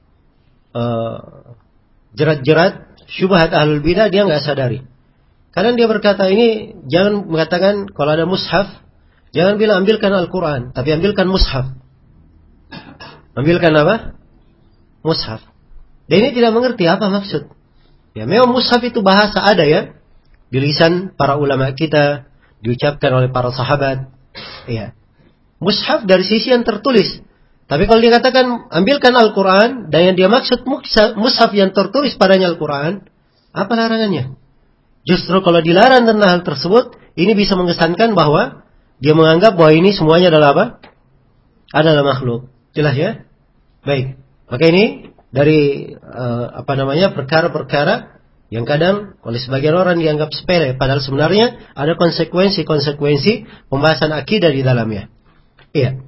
Jerat-jerat syubhat ahlul bidah, dia nggak sadari. Kadang dia berkata ini, jangan mengatakan kalau ada mushaf, jangan bilang ambilkan Al-Quran, tapi ambilkan mushaf. Ambilkan apa? Mushaf. Dan ini tidak mengerti apa maksud. Ya, memang mushaf itu bahasa ada ya. Di lisan para ulama kita, diucapkan oleh para sahabat. Ya. Mushaf dari sisi yang tertulis. Tapi kalau dikatakan ambilkan Al-Quran, dan yang dia maksud mushaf yang tertulis padanya Al-Quran, apa larangannya? Justru kalau dilarang tentang hal tersebut, ini bisa mengesankan bahwa dia menganggap bahwa ini semuanya adalah apa? Adalah makhluk. Jelas ya? Baik. Maka ini dari perkara-perkara yang kadang oleh sebagian orang dianggap sepele, padahal sebenarnya ada konsekuensi pembahasan akidah di dalamnya. Iya.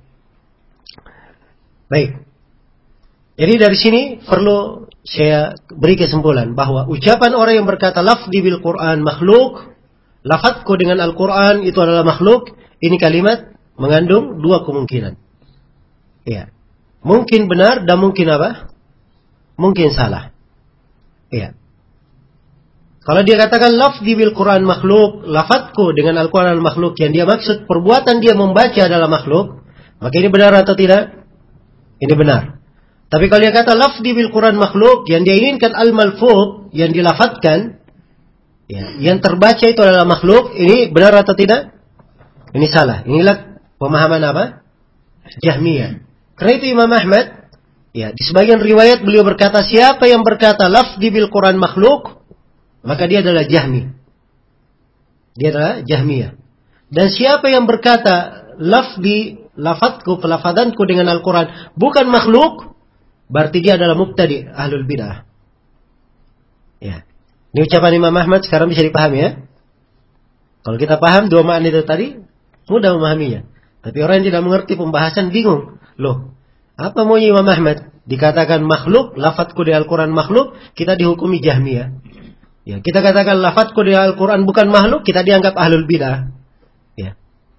Baik. Jadi dari sini perlu saya beri kesimpulan bahwa ucapan orang yang berkata lafzi bil Quran makhluk, lafadzku dengan Al-Quran itu adalah makhluk, ini kalimat mengandung dua kemungkinan. Iya. Mungkin benar dan mungkin apa? Mungkin salah. Iya. Kalau dia katakan lafzi bil Quran makhluk, lafadzku dengan Al-Quran makhluk, yang dia maksud perbuatan dia membaca adalah makhluk, maka ini benar atau tidak? Ini benar. Tapi kalau dia kata lafzi bil Quran makhluk, yang dia inginkan al-malfuz, yang dilafadzkan, ya, yang terbaca itu adalah makhluk, ini benar atau tidak? Ini salah. Inilah pemahaman apa? Jahmiyah. Karena itu Imam Ahmad, ya, di sebagian riwayat beliau berkata, siapa yang berkata lafzi bil Quran makhluk, maka dia adalah Jahmi. Dia adalah Jahmiyah. Dan siapa yang berkata lafadzku, pelafadanku dengan Al-Quran bukan makhluk, berarti dia adalah mubtadi, ahlul bidah. Ya. Ini ucapan Imam Ahmad sekarang bisa dipahami ya. Kalau kita paham dua makna itu tadi, mudah memahaminya. Tapi orang yang tidak mengerti pembahasan bingung. Loh, apa maunya Imam Ahmad? Dikatakan makhluk, lafadzku di Al-Quran makhluk, kita dihukumi Jahmiyah. Ya, kita katakan lafadzku di Al-Quran bukan makhluk, kita dianggap ahlul bidah. Ya.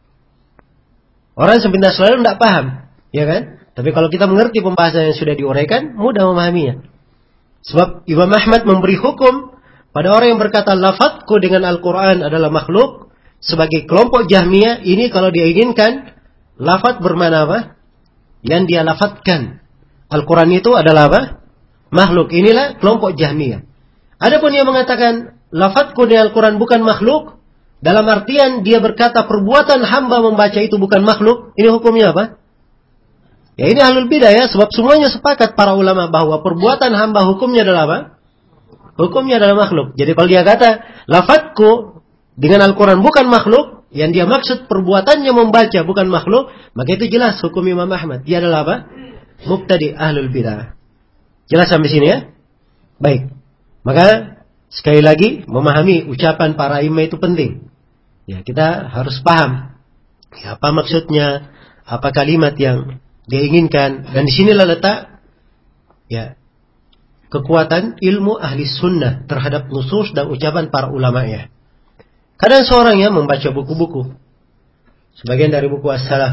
Orang sepintas selalu tidak paham, ya kan? Tapi kalau kita mengerti pembahasan yang sudah diuraikan, mudah memahaminya. Sebab Imam Ahmad memberi hukum pada orang yang berkata lafadzku dengan Al-Quran adalah makhluk, sebagai kelompok Jahmiyah, ini kalau dia inginkan lafadz bermana apa? Yang dia lafadzkan Al-Quran itu adalah apa? Makhluk. Inilah kelompok Jahmiyah. Adapun yang mengatakan lafadzku dengan Al-Quran bukan makhluk, dalam artian dia berkata perbuatan hamba membaca itu bukan makhluk, ini hukumnya apa? Ya ini ahlul bidah ya, sebab semuanya sepakat para ulama bahwa perbuatan hamba hukumnya adalah apa? Hukumnya adalah makhluk. Jadi kalau dia kata lafadzku dengan Al-Quran bukan makhluk, yang dia maksud perbuatannya membaca bukan makhluk, maka itu jelas hukum Imam Ahmad. Dia adalah apa? Mubtadi ahlul bidah. Jelas sampai sini ya? Baik. Maka sekali lagi memahami ucapan para imam itu penting. Ya, kita harus paham ya, apa maksudnya, apa kalimat yang dia inginkan, dan disinilah letak ya kekuatan ilmu ahli sunnah terhadap nusus dan ucapan para ulama ya. Kadang seorang yang membaca buku-buku, sebagian dari buku as-salaf,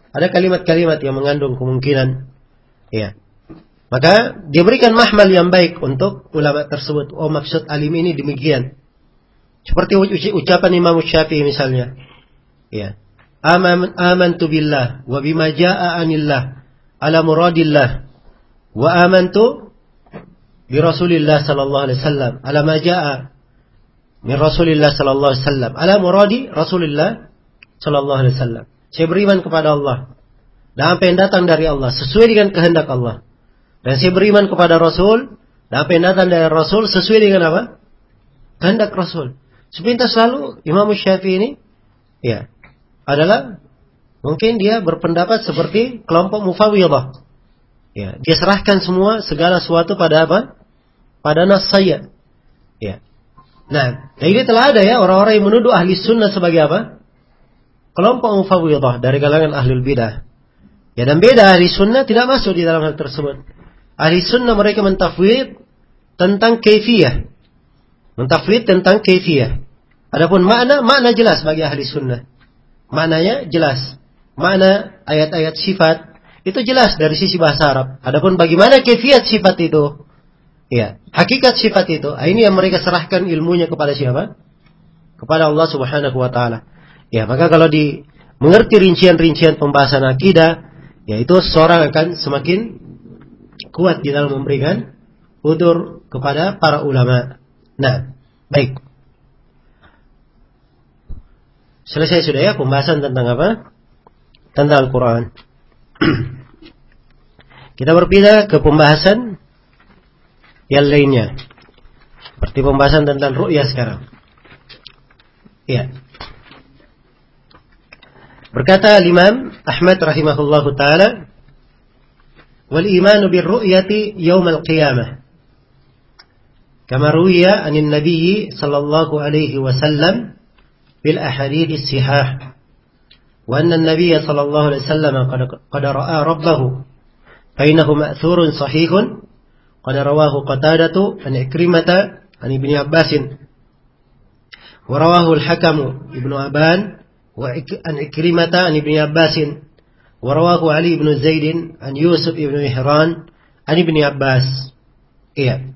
ada kalimat-kalimat yang mengandung kemungkinan, ya. Maka diberikan mahmal yang baik untuk ulama tersebut. Oh, maksud alim ini demikian. Seperti ucapan Imam Syafi'i misalnya. Ya. Amantu billah wa bima jaa'a anillah ala muradillah wa amantu bi Rasulillah sallallahu alaihi wasallam ala ma jaa'a min Rasulillah sallallahu alaihi wasallam ala muradi Rasulillah sallallahu alaihi wasallam. Saya beriman kepada Allah dan apa yang datang dari Allah sesuai dengan kehendak Allah. Dan saya beriman kepada Rasul dan apa yang datang dari Rasul sesuai dengan apa? Kehendak Rasul. Sepintas lalu Imam Syafi'i ini ya adalah mungkin dia berpendapat seperti kelompok Mufawwidhah. Ya, dia serahkan semua segala sesuatu pada apa? Pada nas saya. Ya. Nah, ini telah ada ya orang-orang yang menuduh ahli sunnah sebagai apa? Kelompok Mufawwidhah dari kalangan ahlul bidah. Ya, dan beda, ahli sunnah tidak masuk di dalam hal tersebut. Ahli sunnah mereka mentafwid tentang kaifiyah. Mentafwid tentang kaifiyah. Adapun makna jelas bagi ahli sunnah. Maknanya jelas. Makna ayat-ayat sifat itu jelas dari sisi bahasa Arab. Adapun bagaimana kaifiyat sifat itu, ya, hakikat sifat itu, ini yang mereka serahkan ilmunya kepada siapa? Kepada Allah Subhanahu wa taala. Ya, maka kalau mengerti rincian-rincian pembahasan akidah, ya itu seorang akan semakin kuat di dalam memberikan udzur kepada para ulama. Nah, baik. Selesai sudah ya pembahasan tentang apa? Tentang Al-Quran. Kita berpindah ke pembahasan yang lainnya. Seperti pembahasan tentang ru'yah sekarang. Iya. Berkata Imam Ahmad rahimahullahu ta'ala, wal imanu bir ru'yati yaumal qiyamah. Kama ruwiya anin nabiyyi sallallahu alaihi wasallam bil ahadits sihah. Wa anna an-nabiyya sallallahu alaihi wasallam qad ra'a rabbahu fa innahu ma'thurun sahihun qad rawahu Qatadatu an Ikrimata an Ibnu Abbas wa rawahu al-Hakam Ibnu Aban wa an Ikrimata an Ibnu Abbas wa rawahu Ali ibn Zaid an Yusuf ibn Mihran an Ibnu Abbas. Iya.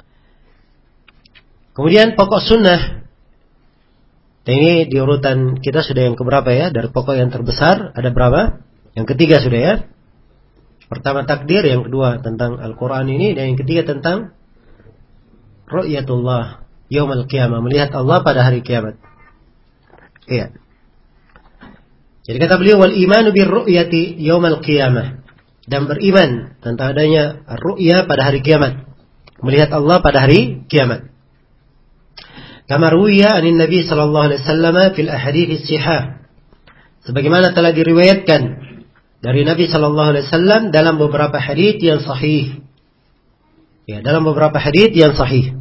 Kemudian pokok sunnah. Ini di urutan kita sudah yang keberapa ya? Dari pokok yang terbesar ada berapa? Yang ketiga sudah ya. Pertama takdir, yang kedua tentang Al-Quran ini, dan yang ketiga tentang ru'yatullah yaumal qiyamah, melihat Allah pada hari kiamat. Iya. Jadi kata beliau, wal imanu bir ru'yati yaumal qiyamah, dan beriman tentang adanya ru'ya pada hari kiamat, melihat Allah pada hari kiamat. Kama ruwiya anin Nabi sallallahu alaihi wasallam fil ahadits sihah, sebagaimana telah diriwayatkan dari Nabi sallallahu alaihi wasallam dalam beberapa hadits yang sahih. Ya, dalam beberapa hadits yang sahih.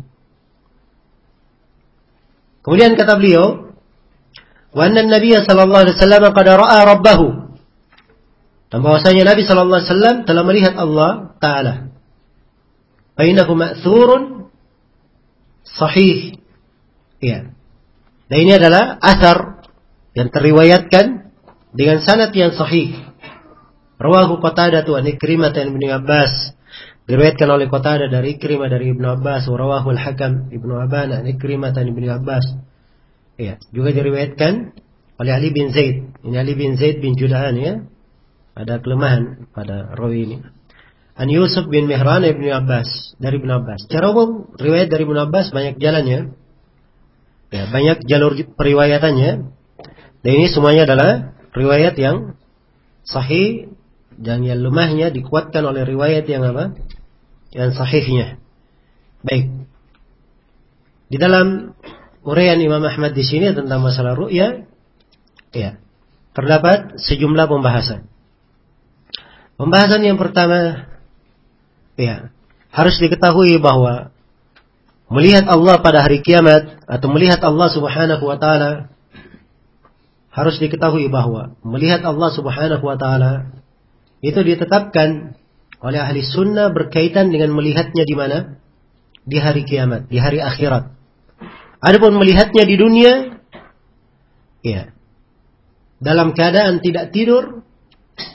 Kemudian kata beliau, wa anna Nabi sallallahu alaihi wasallam qad ra'a rabbahu, dan bahwasanya Nabi sallallahu alaihi wasallam telah melihat Allah taala. Fa innahu ma'thurun sahih. Ya. Dan ini adalah asar yang teriwayatkan dengan sanad yang sahih. Rawahu Qatadah an Ikrimah dan Ibnu Abbas. Diriwayatkan oleh Qatadah dari Ikrimah dari Ibnu Abbas. Rawahu Al-Hakam Ibnu Aban an Ikrimah dan Ibnu Abbas. Ya, juga diriwayatkan oleh Ali bin Zaid. Ini Ali bin Zaid bin Jud'an ya. Ada kelemahan pada rawi ini. An Yusuf bin Mihran Ibnu Abbas, dari Ibnu Abbas. Secara umum riwayat dari Ibnu Abbas banyak jalannya. Ya, banyak jalur periwayatannya. Dan ini semuanya adalah riwayat yang sahih, dan yang lemahnya dikuatkan oleh riwayat yang apa? Yang sahihnya. Baik. Di dalam uraian Imam Ahmad di sini tentang masalah ru'ya, ya, terdapat sejumlah pembahasan. Pembahasan yang pertama, ya, harus diketahui bahwa melihat Allah pada hari kiamat atau melihat Allah Subhanahu wa taala, harus diketahui bahwa melihat Allah Subhanahu wa taala itu ditetapkan oleh ahli sunnah berkaitan dengan melihatnya di mana? Di hari kiamat, di hari akhirat. Adapun melihatnya di dunia, ya, dalam keadaan tidak tidur,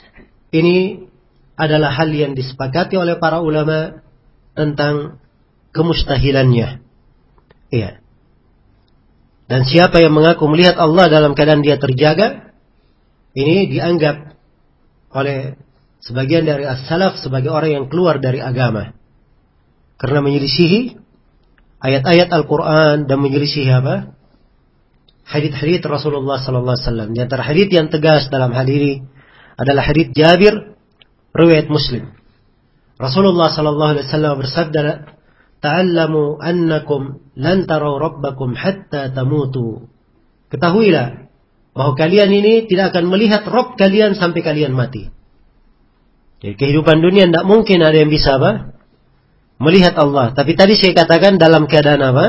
ini adalah hal yang disepakati oleh para ulama tentang kemustahilannya. Iya. Dan siapa yang mengaku melihat Allah dalam keadaan dia terjaga, ini dianggap oleh sebagian dari as-salaf sebagai orang yang keluar dari agama. Karena menyelisihi ayat-ayat Al-Quran dan menyelisihi apa? Hadits-hadits Rasulullah sallallahu alaihi wasallam. Di antara hadits yang tegas dalam hal ini adalah hadits Jabir riwayat Muslim. Rasulullah sallallahu alaihi wasallam bersabda, "Ta'allamu annakum lan taraw rabbakum hatta tamutu." Ketahuilah bahwa kalian ini tidak akan melihat Rabb kalian sampai kalian mati. Jadi kehidupan dunia tidak mungkin ada yang bisa apa? Melihat Allah. Tapi tadi saya katakan dalam keadaan apa?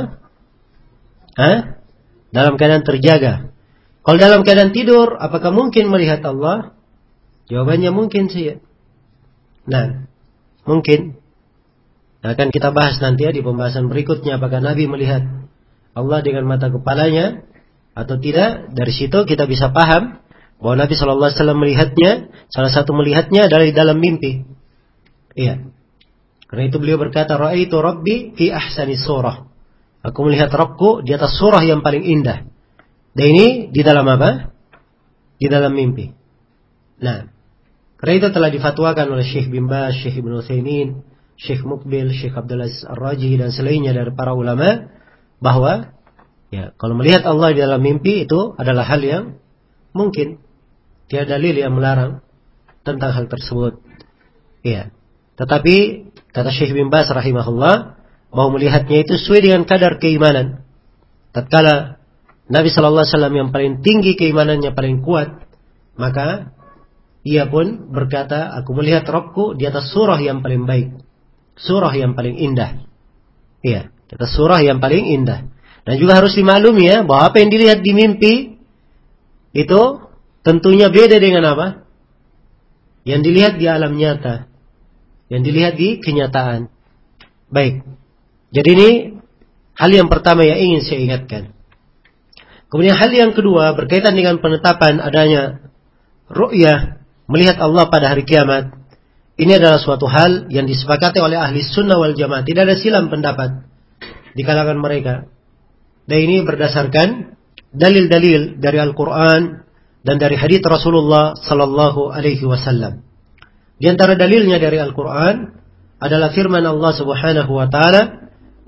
Dalam keadaan terjaga. Kalau dalam keadaan tidur, apakah mungkin melihat Allah? Jawabannya mungkin sih. Nah, mungkin. Akan kita bahas nanti ya di pembahasan berikutnya, apakah Nabi melihat Allah dengan mata kepalanya atau tidak. Dari situ kita bisa paham bahwa Nabi SAW melihatnya, salah satu melihatnya adalah di dalam mimpi. Iya. Karena itu beliau berkata, "Ra'aitu Rabbi fi ahsani surah." Aku melihat Rabbku di atas surah yang paling indah. Dan ini di dalam apa? Di dalam mimpi. Nah, karena itu telah difatwakan oleh Syekh bin Baz, Syekh Ibnu Utsaimin, Syekh Muqbil, Syekh Abdul Aziz Ar-Raji dan selainnya dari para ulama bahwa ya, kalau melihat Allah di dalam mimpi itu adalah hal yang mungkin. Tiada dalil yang melarang tentang hal tersebut. Ya. Tetapi kata Syekh bin Baz rahimahullah bahwa melihatnya itu sesuai dengan kadar keimanan. Tatkala Nabi sallallahu alaihi wasallam yang paling tinggi keimanannya paling kuat, maka ia pun berkata, "Aku melihat Rabbku di atas surah yang paling baik, surah yang paling indah." Iya, di atas surah yang paling indah. Dan juga harus dimaklumi ya bahwa apa yang dilihat di mimpi itu tentunya beda dengan apa? Yang dilihat di alam nyata, yang dilihat di kenyataan. Baik. Jadi ini hal yang pertama yang ingin saya ingatkan. Kemudian hal yang kedua berkaitan dengan penetapan adanya ru'yah, melihat Allah pada hari kiamat. Ini adalah suatu hal yang disepakati oleh ahli sunnah wal jamaah. Tidak ada silang pendapat di kalangan mereka. Dan ini berdasarkan dalil-dalil dari Al-Quran dan dari hadits Rasulullah sallallahu alaihi wasallam. Di antara dalilnya dari Al-Quran adalah firman Allah Subhanahu wa taala,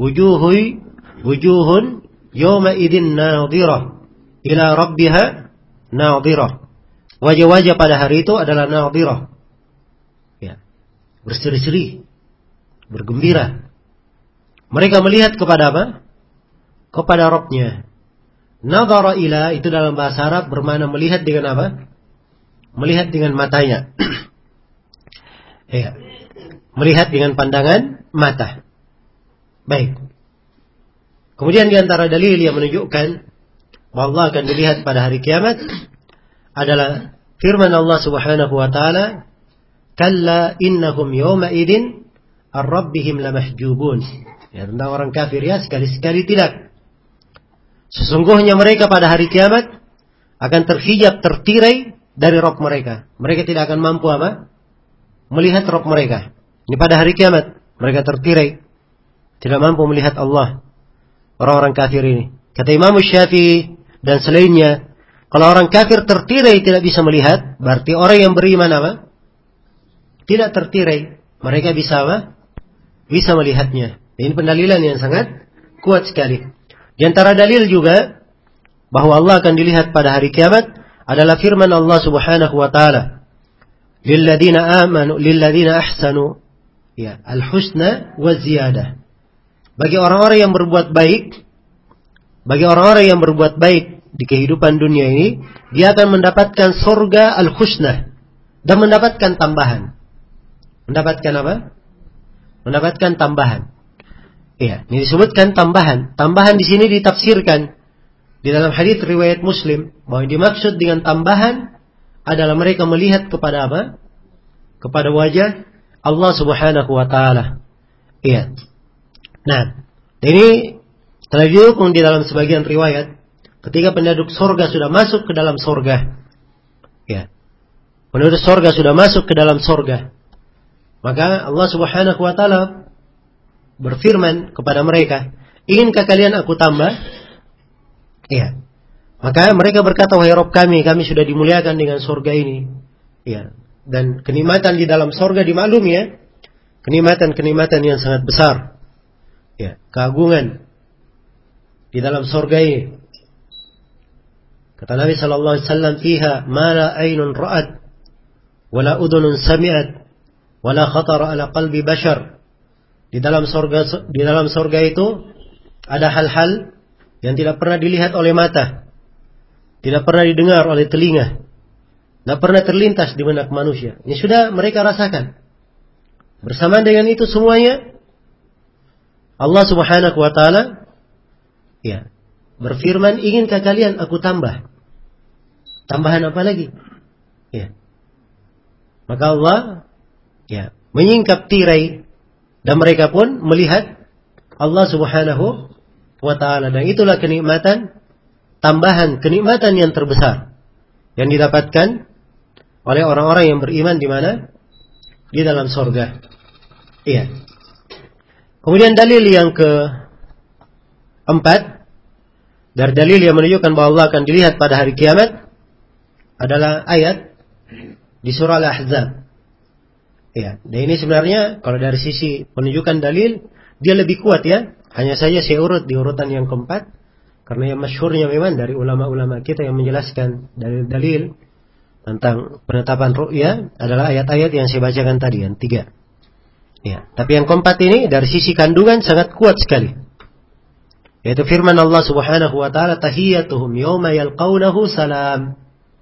wujuhun yawma idzin nadhirah ila rabbiha nadhirah. Wajah-wajah pada hari itu adalah nadhirah. Ya. Berseri-seri, bergembira. Mereka melihat kepada apa? Kepada Rabbnya. Nadhara ila itu dalam bahasa Arab bermakna melihat dengan apa? Melihat dengan matanya. Ya. Melihat dengan pandangan mata. Baik. Kemudian di antara dalil yang menunjukkan bahwa Allah akan dilihat pada hari kiamat adalah firman Allah Subhanahu wa taala, "Kalla innahum yawma idzin ar-rabbihim lamahjubun." Ya, tentang orang kafir ya, sekali-sekali tidak. Sesungguhnya mereka pada hari kiamat akan terhijab, tertirai dari Rabb mereka. Mereka tidak akan mampu apa? Melihat Rabb mereka. Ini pada hari kiamat mereka tertirai, tidak mampu melihat Allah. Orang-orang kafir ini. Kata Imam Syafi'i dan selainnya, kalau orang kafir tertirai tidak bisa melihat, berarti orang yang beriman apa? Tidak tertirai. Mereka bisa apa? Bisa melihatnya. Ini pendalilan yang sangat kuat sekali. Di antara dalil juga bahwa Allah akan dilihat pada hari kiamat adalah firman Allah Subhanahu wa taala, "Lilladzina amanu lilladzina ahsanu ya al-husna wa ziyadah." Bagi orang-orang yang berbuat baik, bagi orang-orang yang berbuat baik di kehidupan dunia ini, dia akan mendapatkan surga al-husna dan mendapatkan tambahan. Mendapatkan apa? Mendapatkan tambahan. Iya, ini disebutkan tambahan. Tambahan di sini ditafsirkan di dalam hadits riwayat Muslim bahwa yang dimaksud dengan tambahan adalah mereka melihat kepada apa? Kepada wajah Allah Subhanahu wa taala. Iya. Nah, ini telah didukung di dalam sebagian riwayat ketika penduduk surga sudah masuk ke dalam surga. Ya. penduduk sorga sudah masuk ke dalam sorga, maka Allah Subhanahu wa taala berfirman kepada mereka, "Inginkah kalian aku tambah?" Iya. Maka mereka berkata, "Wahai Rabb kami sudah dimuliakan dengan sorga ini." Iya. Dan kenikmatan di dalam sorga dimaklumi ya, kenikmatan-kenikmatan yang sangat besar. Ya, keagungan di dalam sorga ini. Kata Nabi sallallahu alaihi wasallam, "Fiha ma la aynun ra'at, wa la udhunun sami'at, wa la khatara ala qalbi bashar." Di dalam sorga itu ada hal-hal yang tidak pernah dilihat oleh mata, tidak pernah didengar oleh telinga, tidak pernah terlintas di benak manusia. Ini sudah mereka rasakan. Bersamaan dengan itu semuanya, Allah Subhanahu wa taala ya berfirman, "Inginkah kalian aku tambah?" Tambahan apa lagi? Ya. Maka Allah ya menyingkap tirai dan mereka pun melihat Allah Subhanahu wa taala, dan itulah kenikmatan tambahan, kenikmatan yang terbesar yang didapatkan oleh orang-orang yang beriman di mana? Di dalam surga. Iya. Kemudian dalil yang keempat dari dalil yang menunjukkan bahwa Allah akan dilihat pada hari kiamat adalah ayat di surah Al-Ahzab. Ya, dan ini sebenarnya kalau dari sisi penunjukan dalil dia lebih kuat ya. Hanya saja saya urut di urutan yang keempat karena yang masyhurnya memang dari ulama-ulama kita yang menjelaskan dalil-dalil tentang penetapan ru'ya adalah ayat-ayat yang saya bacakan tadi yang 3. Ya, tapi yang keempat ini dari sisi kandungan sangat kuat sekali. Yaitu firman Allah Subhanahu wa taala, "Tahiyyatuhum yawma yalqawnahu salam."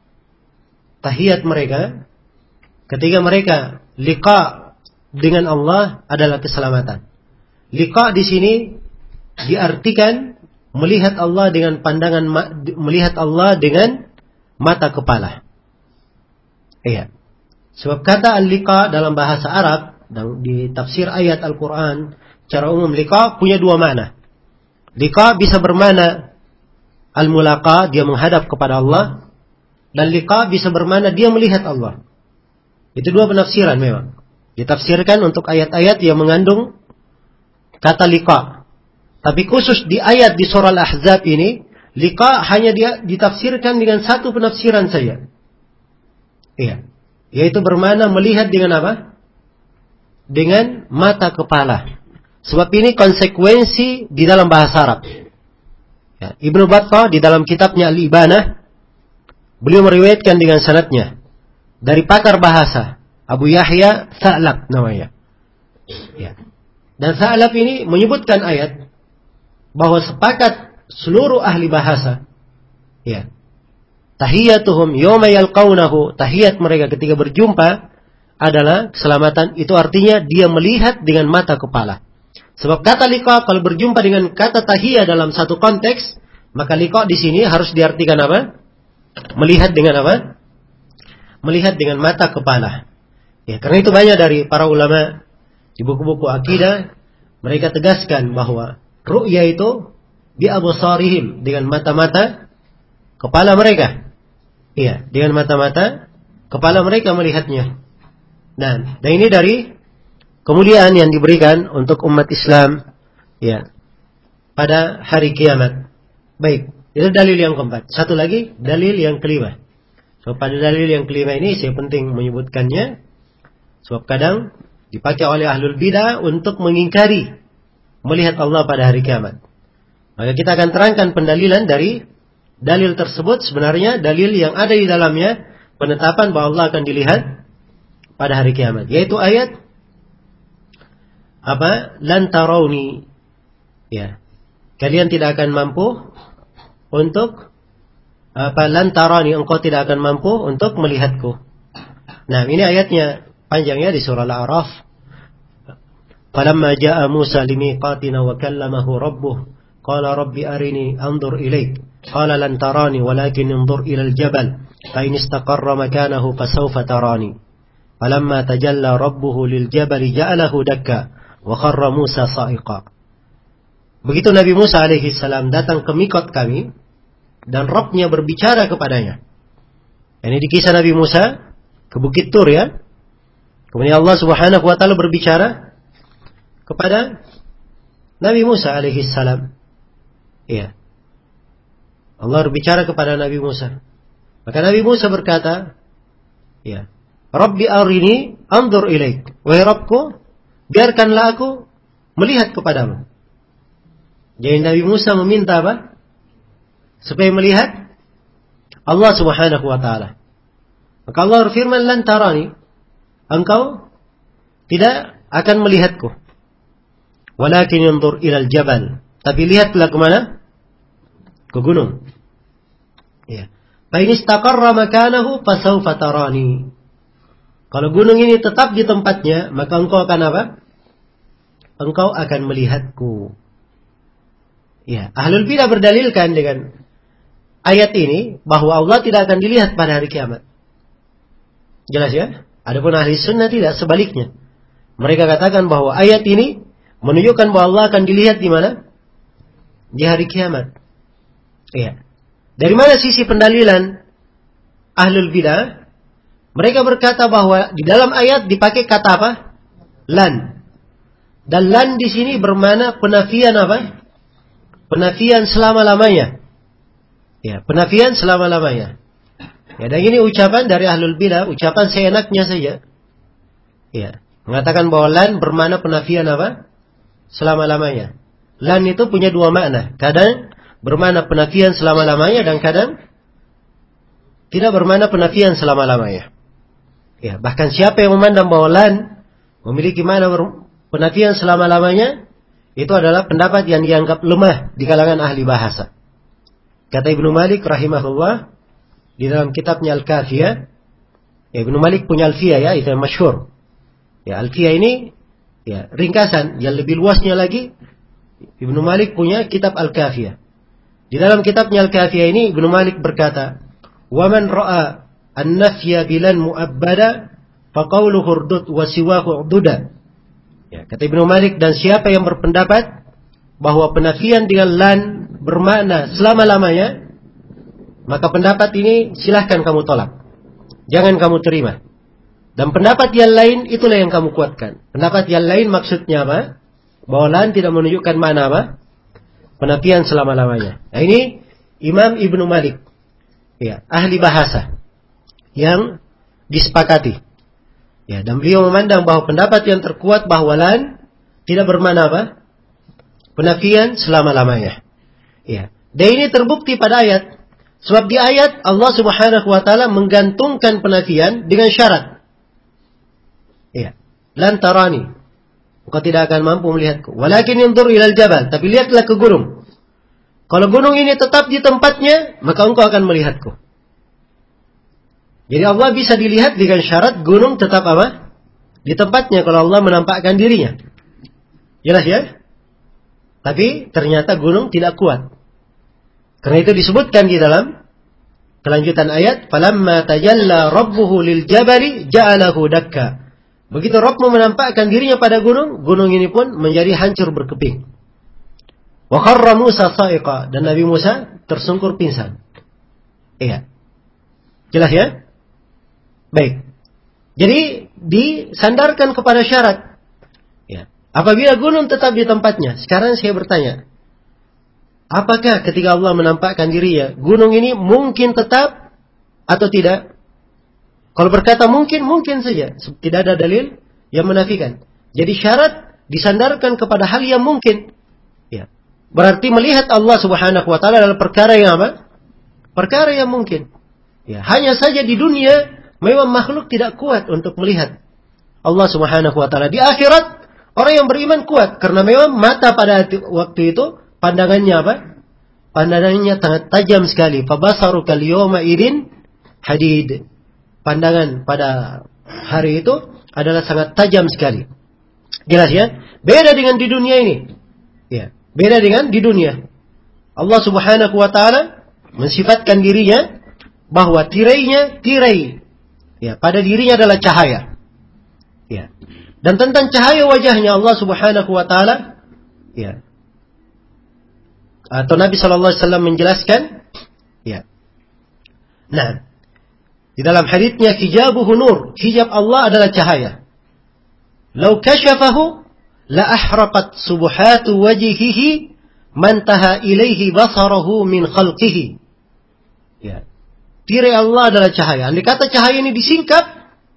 Tahiyat mereka ketika mereka liqa dengan Allah adalah keselamatan. Liqa di sini diartikan melihat Allah dengan pandangan, melihat Allah dengan mata kepala. Iya. Sebab kata al-liqa dalam bahasa Arab dan di tafsir ayat Al-Quran secara umum, liqa punya dua makna. Liqa bisa bermakna al-mulaqa, dia menghadap kepada Allah, dan liqa bisa bermakna dia melihat Allah. Itu dua penafsiran memang. Ditafsirkan untuk ayat-ayat yang mengandung kata liqa. Tapi khusus di ayat di surah Al-Ahzab ini, liqa hanya dia ditafsirkan dengan satu penafsiran saja. Iya. Yaitu bermakna melihat dengan apa? Dengan mata kepala. Sebab ini konsekuensi di dalam bahasa Arab. Ya, Ibnu Battah di dalam kitabnya Al-Ibanah, beliau meriwayatkan dengan sanadnya dari pakar bahasa Abu Yahya Tha'lab namanya. Ya. Dan Tha'lab ini menyebutkan ayat bahwa sepakat seluruh ahli bahasa, ya, tahiyyatuhum yawma yalqawnahu, tahiyat mereka ketika berjumpa adalah keselamatan. Itu artinya dia melihat dengan mata kepala. Sebab kata liqa kalau berjumpa dengan kata tahiyyah dalam satu konteks, maka liqa di sini harus diartikan apa? Melihat dengan apa? Melihat dengan mata kepala. Ya, karena itu banyak dari para ulama di buku-buku akidah mereka tegaskan bahwa ru'ya itu bi absarihim, dengan mata-mata kepala mereka. Iya, dengan mata-mata kepala mereka melihatnya. Dan ini dari kemuliaan yang diberikan untuk umat Islam ya pada hari kiamat. Baik, itu dalil yang keempat. Satu lagi dalil yang kelima. So, pada dalil yang kelima ini saya penting menyebutkannya sebab kadang dipakai oleh ahlul bidah untuk mengingkari melihat Allah pada hari kiamat. Maka kita akan terangkan pendalilan dari dalil tersebut. Sebenarnya dalil yang ada di dalamnya penetapan bahwa Allah akan dilihat pada hari kiamat, yaitu ayat apa? Lan tarawni. Ya. Kalian tidak akan mampu untuk apa? Lan tarani, engkau tidak akan mampu untuk melihatku. Nah, ini ayatnya panjangnya di surah Al-A'raf. Falamma jaa Musa limiqatina wa kallamahu rabbuh qala rabbi arini anzur ilaik qala lan tarani walakin anzur ila al-jabal fa in istaqarra makanahu fasawfa tarani. Falamma tajalla rabbuhu lil jabali ja'alahu dakka wa kharra Musa sa'iqa. Begitu Nabi Musa alaihi salam datang ke mikot kami dan Rabb-Nya berbicara kepadanya. Ini di kisah Nabi Musa ke Bukit Tur ya. Kemudian Allah Subhanahu wa taala berbicara kepada Nabi Musa alaihi salam. Iya. Allah berbicara kepada Nabi Musa. Maka Nabi Musa berkata, ya, Rabbi arini anzur ilaik. Wahai Rabbku, biarkanlah aku melihat kepadamu. Jadi Nabi Musa meminta apa? Supaya melihat Allah Subhanahu wa taala. Maka Allah berfirman, lan tarani, engkau tidak akan melihatku. Walakin yanzur ilal jabal. Tapi lihatlah ke mana? Ke gunung. Ya. Fa in istaqarra makanahu fasawfa tarani. Kalau gunung ini tetap di tempatnya, maka engkau akan apa? Engkau akan melihatku. Ya, Ahlul Bidah berdalilkan dengan ayat ini bahwa Allah tidak akan dilihat pada hari kiamat. Jelas ya? Adapun ahli sunnah tidak, sebaliknya. Mereka katakan bahwa ayat ini menunjukkan bahwa Allah akan dilihat di mana? Di hari kiamat. Iya. Dari mana sisi pendalilan Ahlul Bidah? Mereka berkata bahwa di dalam ayat dipakai kata apa? Lan. Dan lan di sini bermakna penafian apa? Penafian selama-lamanya. Ya, penafian selama-lamanya. Ya, dan ini ucapan dari Ahlul Bidah, ucapan seenaknya saja. Ya, mengatakan bahwa lan bermakna penafian apa? Selama-lamanya. Lan itu punya dua makna. Kadang bermakna penafian selama-lamanya dan kadang tidak bermakna penafian selama-lamanya. Ya, bahkan siapa yang memandang bahwa lan memiliki makna penafian selama-lamanya, itu adalah pendapat yang dianggap lemah di kalangan ahli bahasa. Kata Ibnu Malik rahimahullah di dalam kitabnya Al-Kafiyah, ya, Ibnu Malik punya Alfiyah ya, itu yang masyhur. Ya, Alfiyah ini ya ringkasan, yang lebih luasnya lagi Ibnu Malik punya kitab Al-Kafiyah. Di dalam kitabnya Al-Kafiyah ini Ibnu Malik berkata, "Wa man ra'a an-nafya bilan mu'abbada fa qawluhu urdud wa siwahu ududa." Ya, kata Ibnu Malik, dan siapa yang berpendapat bahwa penafian dengan lan bermakna selama-lamanya, maka pendapat ini silahkan kamu tolak. Jangan kamu terima. Dan pendapat yang lain itulah yang kamu kuatkan. Pendapat yang lain maksudnya apa? Bahwa lan tidak menunjukkan makna apa? Penafian selama-lamanya. Nah, ini Imam Ibnu Malik. Ya, ahli bahasa yang disepakati. Ya, dan beliau memandang bahwa pendapat yang terkuat bahwa lan tidak bermakna apa? Penafian selama-lamanya. Ya. Dan ini terbukti pada ayat. Sebab di ayat Allah Subhanahu wa taala menggantungkan penafian dengan syarat. Ya. Lan tarani. Engkau tidak akan mampu melihatku. Walakin yanzur ilal jabal, tapi lihatlah ke gunung. Kalau gunung ini tetap di tempatnya, maka engkau akan melihatku. Jadi Allah bisa dilihat dengan syarat gunung tetap apa? Di tempatnya kalau Allah menampakkan dirinya. Jelas ya? Tapi ternyata gunung tidak kuat. Karena itu disebutkan di dalam kelanjutan ayat, "Falamma tajalla rabbuhu lil jabali ja'alahu dakka." Begitu Rabbmu menampakkan dirinya pada gunung, gunung ini pun menjadi hancur berkeping. Wa kharra Musa sa'iqa, dan Nabi Musa tersungkur pingsan. Iya. Jelas ya? Baik. Jadi disandarkan kepada syarat. Ya. Apabila gunung tetap di tempatnya, sekarang saya bertanya, apakah ketika Allah menampakkan dirinya, gunung ini mungkin tetap atau tidak? Kalau berkata mungkin, mungkin saja. Tidak ada dalil yang menafikan. Jadi syarat disandarkan kepada hal yang mungkin. Ya. Berarti melihat Allah Subhanahu wa taala adalah perkara yang apa? Perkara yang mungkin. Ya, hanya saja di dunia memang makhluk tidak kuat untuk melihat Allah Subhanahu wa taala. Di akhirat orang yang beriman kuat karena memang mata pada waktu itu pandangannya apa? Pandangannya sangat tajam sekali. Fabasaruka al-yawma idin hadid. Pandangan pada hari itu adalah sangat tajam sekali. Jelas ya? Beda dengan di dunia ini. Ya, beda dengan di dunia. Allah Subhanahu wa taala mensifatkan dirinya bahwa tirainya tirai. Ya, pada dirinya adalah cahaya. Ya. Dan tentang cahaya wajahnya Allah Subhanahu wa taala, ya. Atau Nabi sallallahu alaihi wasallam menjelaskan, ya. Nah, Di dalam haditsnya hijabuhu nur, hijab Allah adalah cahaya. Lau kasyafahu la ahraqat subuhatu wajhihi mantaha ilaihi basarahu min khalqihi. Ya. Tirai Allah adalah cahaya. Andai kata cahaya ini disingkap,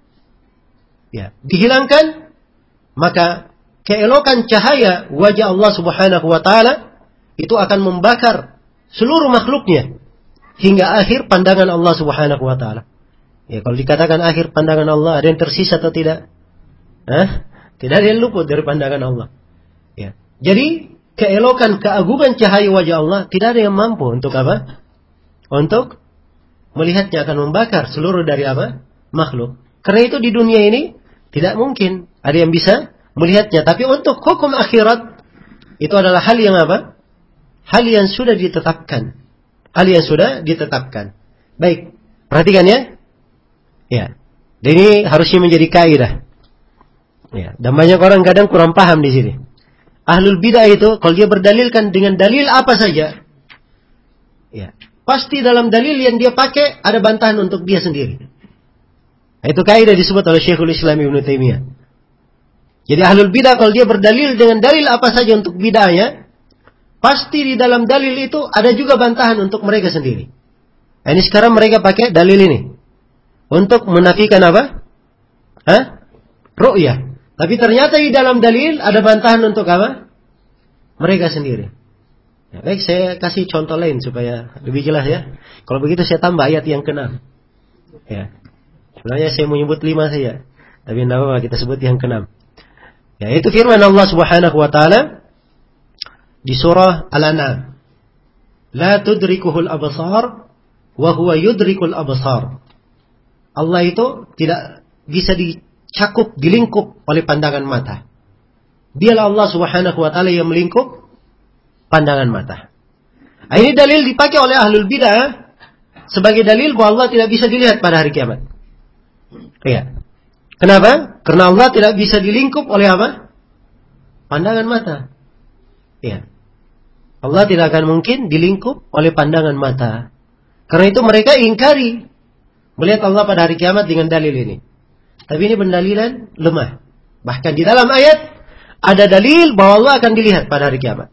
ya, dihilangkan, maka keelokan cahaya wajah Allah Subhanahu wa taala itu akan membakar seluruh makhluknya hingga akhir pandangan Allah Subhanahu wa taala. Ya, kalau dikatakan akhir pandangan Allah, ada yang tersisa atau tidak? Tidak ada yang luput dari pandangan Allah. Ya. Jadi, keelokan, keagungan cahaya wajah Allah, tidak ada yang mampu untuk apa? Untuk melihatnya, akan membakar seluruh dari apa? Makhluk. Karena itu di dunia ini, tidak mungkin ada yang bisa melihatnya. Tapi untuk hukum akhirat, itu adalah hal yang apa? Hal yang sudah ditetapkan. Hal yang sudah ditetapkan. Baik, perhatikan ya. Ya, dan ini harusnya menjadi kaidah. Ya, dan banyak orang kadang kurang paham di sini. Ahlul bidah itu kalau dia berdalilkan dengan dalil apa saja, ya, pasti dalam dalil yang dia pakai ada bantahan untuk dia sendiri. Nah, itu kaidah disebut oleh Syekhul Islam Ibnu Taimiyah. Jadi ahlul bidah kalau dia berdalil dengan dalil apa saja untuk bid'ahnya, pasti di dalam dalil itu ada juga bantahan untuk mereka sendiri. Nah, ini sekarang mereka pakai dalil ini untuk menafikan apa? Ru'yah. Tapi ternyata di dalam dalil ada bantahan untuk apa? Mereka sendiri. Ya, baik, saya kasih contoh lain supaya lebih jelas ya. Kalau begitu saya tambah ayat yang ke-6. Ya. Sebenarnya saya mau nyebut 5 saja. Tapi tidak apa-apa, kita sebut yang ke-6. Ya, itu firman Allah Subhanahu wa taala di surah Al-An'am. La tudrikuhul absar wa huwa yudrikul absar. Allah itu tidak bisa dicakup, dilingkup oleh pandangan mata. Dialah Allah Subhanahu wa taala yang melingkup pandangan mata. Nah, ini dalil dipakai oleh ahlul bidah sebagai dalil bahwa Allah tidak bisa dilihat pada hari kiamat. Iya. Kenapa? Karena Allah tidak bisa dilingkup oleh apa? Pandangan mata. Iya. Allah tidak akan mungkin dilingkup oleh pandangan mata. Karena itu mereka ingkari melihat Allah pada hari kiamat dengan dalil ini. Tapi ini pendalilan lemah. Bahkan di dalam ayat ada dalil bahwa Allah akan dilihat pada hari kiamat.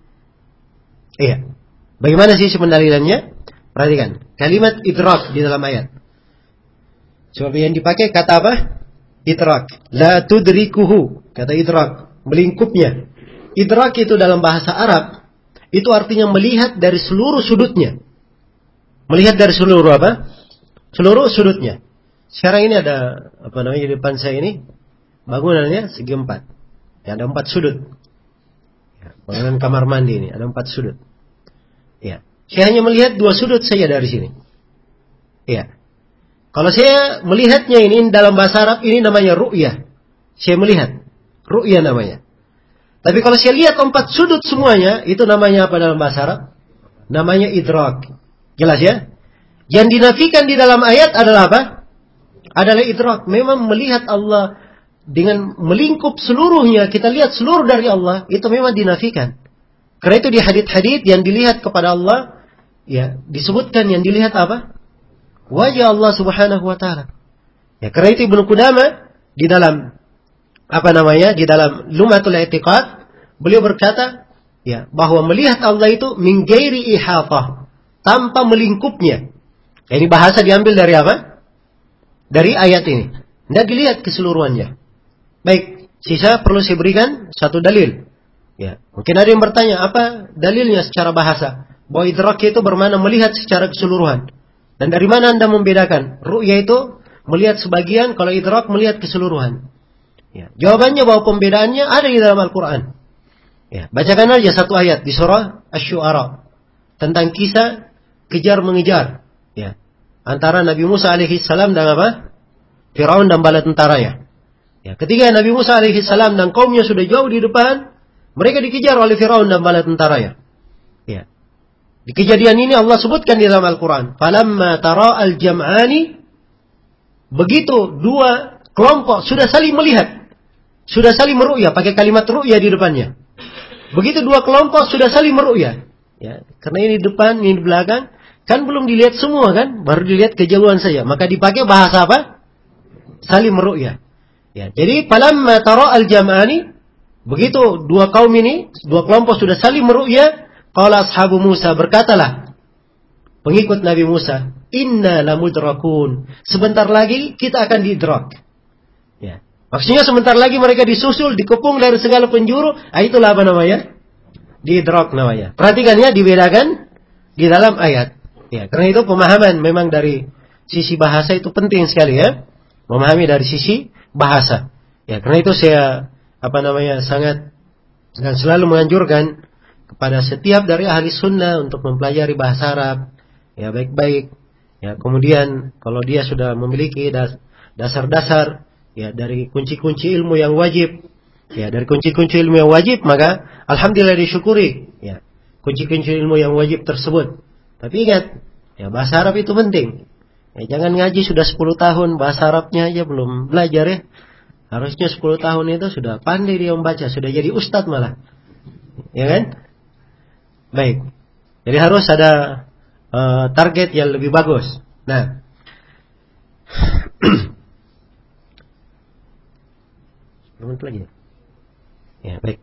Iya. Bagaimana sih pendalilannya? Perhatikan. Kalimat idrak di dalam ayat. Sebab yang dipakai kata apa? Idrak. La tudrikuhu. Kata idrak. Melingkupnya. Idrak itu dalam bahasa Arab. Itu artinya melihat dari seluruh sudutnya. Melihat dari seluruh apa? Seluruh sudutnya. Sekarang ini ada di depan saya ini bangunannya segi 4. Ya, ada 4 sudut. Ya, bangunan kamar mandi ini ada 4 sudut. Ya, saya hanya melihat 2 sudut saja dari sini. Ya, kalau saya melihatnya ini dalam bahasa Arab ini namanya ru'yah. Saya melihat ru'yah namanya. Tapi kalau saya lihat 4 sudut semuanya, itu namanya apa dalam bahasa Arab? Namanya idrak. Jelas ya? Yang dinafikan di dalam ayat adalah apa? Adalah idrak. Memang melihat Allah dengan melingkup seluruhnya, kita lihat seluruh dari Allah, itu memang dinafikan. Karena itu di hadits-hadits yang dilihat kepada Allah, ya, disebutkan yang dilihat apa? Wajah Allah Subhanahu wa taala. Ya, karena itu Ibnu Qudamah di dalam di dalam Lumatul I'tiqad, beliau berkata, ya, bahwa melihat Allah itu min ghairi ihatah, tanpa melingkupnya. Ini bahasa diambil dari apa? Dari ayat ini. Tidak dilihat keseluruhannya. Baik, sisa perlu saya berikan satu dalil. Ya, mungkin ada yang bertanya, apa dalilnya secara bahasa? Bahwa idrak itu bermakna melihat secara keseluruhan. Dan dari mana Anda membedakan? Ru'ya itu melihat sebagian, kalau idrak melihat keseluruhan. Ya, jawabannya bahwa pembedaannya ada di dalam Al-Quran. Ya, bacakan aja satu ayat di surah Asy-Syu'ara tentang kisah kejar mengejar. Ya, antara Nabi Musa alaihi salam dan apa? Firaun dan bala tentaranya. Ya, ketika Nabi Musa alaihi salam dan kaumnya sudah jauh di depan, mereka dikejar oleh Firaun dan bala tentaranya. Ya. Di kejadian ini Allah sebutkan di dalam Al-Quran. Falamma tara al-jam'ani, begitu 2 kelompok sudah saling melihat, sudah saling meru'yah, pakai kalimat ru'yah di depannya. Begitu 2 kelompok sudah saling meru'yah. Ya, karena ini di depan, ini di belakang. Kan belum dilihat semua kan, baru dilihat kejauhan saja. Maka dipakai bahasa apa? Salim ru'yah. Ya, jadi falamma tara al-jam'ani, begitu dua kaum ini, dua kelompok sudah saling meru'ya, qala ashabu Musa, berkatalah pengikut Nabi Musa, inna lamudrakun, sebentar lagi kita akan diidrak. Ya. Maksudnya sebentar lagi mereka disusul, dikepung dari segala penjuru, itulah apa namanya? Diidrak namanya. Perhatikan ya, dibedakan di dalam ayat. Ya, karena itu pemahaman memang dari sisi bahasa itu penting sekali ya. Memahami dari sisi bahasa. Ya, karena itu saya sangat dan selalu menganjurkan kepada setiap dari ahli sunnah untuk mempelajari bahasa Arab ya baik-baik. Ya, kemudian kalau dia sudah memiliki dasar-dasar ya dari kunci-kunci ilmu yang wajib, ya dari kunci-kunci ilmu yang wajib, maka alhamdulillah disyukuri ya kunci-kunci ilmu yang wajib tersebut. Tapi ingat, ya bahasa Arab itu penting. Ya, jangan ngaji sudah 10 tahun bahasa Arabnya aja belum belajar ya. Harusnya 10 tahun itu sudah pandai dia membaca, sudah jadi ustadz malah. Ya kan? Baik. Jadi harus ada target yang lebih bagus. Nah. Menit lagi. Ya, baik.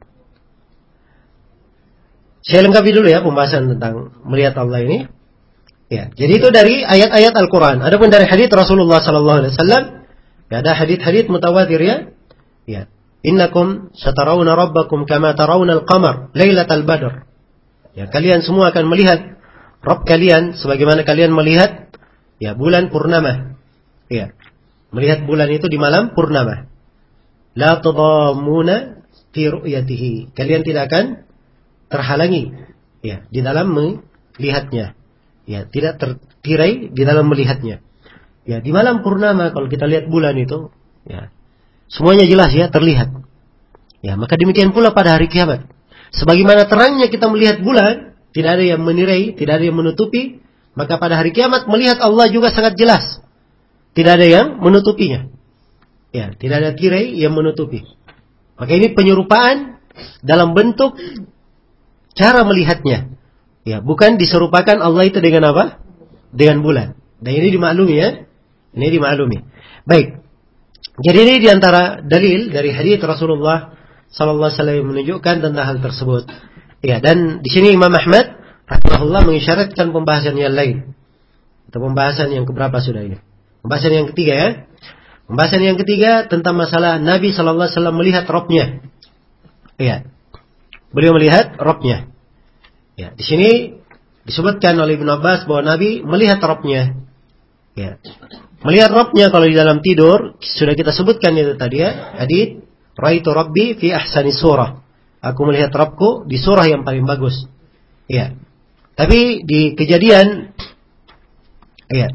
Saya lengkapi dulu ya pembahasan tentang melihat Allah ini. Ya, jadi itu dari ayat-ayat Al-Quran. Adapun dari hadits Rasulullah sallallahu alaihi wasallam, ya, ada hadits mutawatir ya. Ya. Innakum satarawna rabbakum kama tarawna al-qamar lailatal badr. Ya, kalian semua akan melihat Rabb kalian sebagaimana kalian melihat ya bulan purnama. Ya. Melihat bulan itu di malam purnama. La tadhammuna fi ru'yatihi. Kalian tidak akan terhalangi ya di dalam melihatnya. Ya, tidak tertirai di dalam melihatnya. Ya, di malam purnama kalau kita lihat bulan itu, ya, semuanya jelas ya terlihat. Ya, maka demikian pula pada hari kiamat. Sebagaimana terangnya kita melihat bulan, tidak ada yang menirai, tidak ada yang menutupi, maka pada hari kiamat melihat Allah juga sangat jelas. Tidak ada yang menutupinya. Ya, tidak ada tirai yang menutupi. Maka ini penyerupaan dalam bentuk cara melihatnya. Ya, bukan diserupakan Allah itu dengan apa? Dengan bulan. Dan ini dimaklumi ya. Ini dimaklumi. Baik. Jadi ini diantara dalil dari hadits Rasulullah sallallahu alaihi wasallam menunjukkan tentang hal tersebut. Ya, dan di sini Imam Ahmad rahimahullah mengisyaratkan pembahasan yang lain. Atau pembahasan yang keberapa sudah ini? Pembahasan yang ketiga ya. Pembahasan yang ketiga tentang masalah Nabi sallallahu alaihi wasallam melihat Rabbnya. Ya. Beliau melihat Rabbnya. Ya, di sini disebutkan oleh Ibnu Abbas bahwa Nabi melihat Rabbnya. Ya. Melihat Rabbnya kalau di dalam tidur sudah kita sebutkan itu tadi ya, hadits Raitu Rabbi fi ahsani surah. Aku melihat Rabbku di surah yang paling bagus. Ya. Tapi di kejadian ya.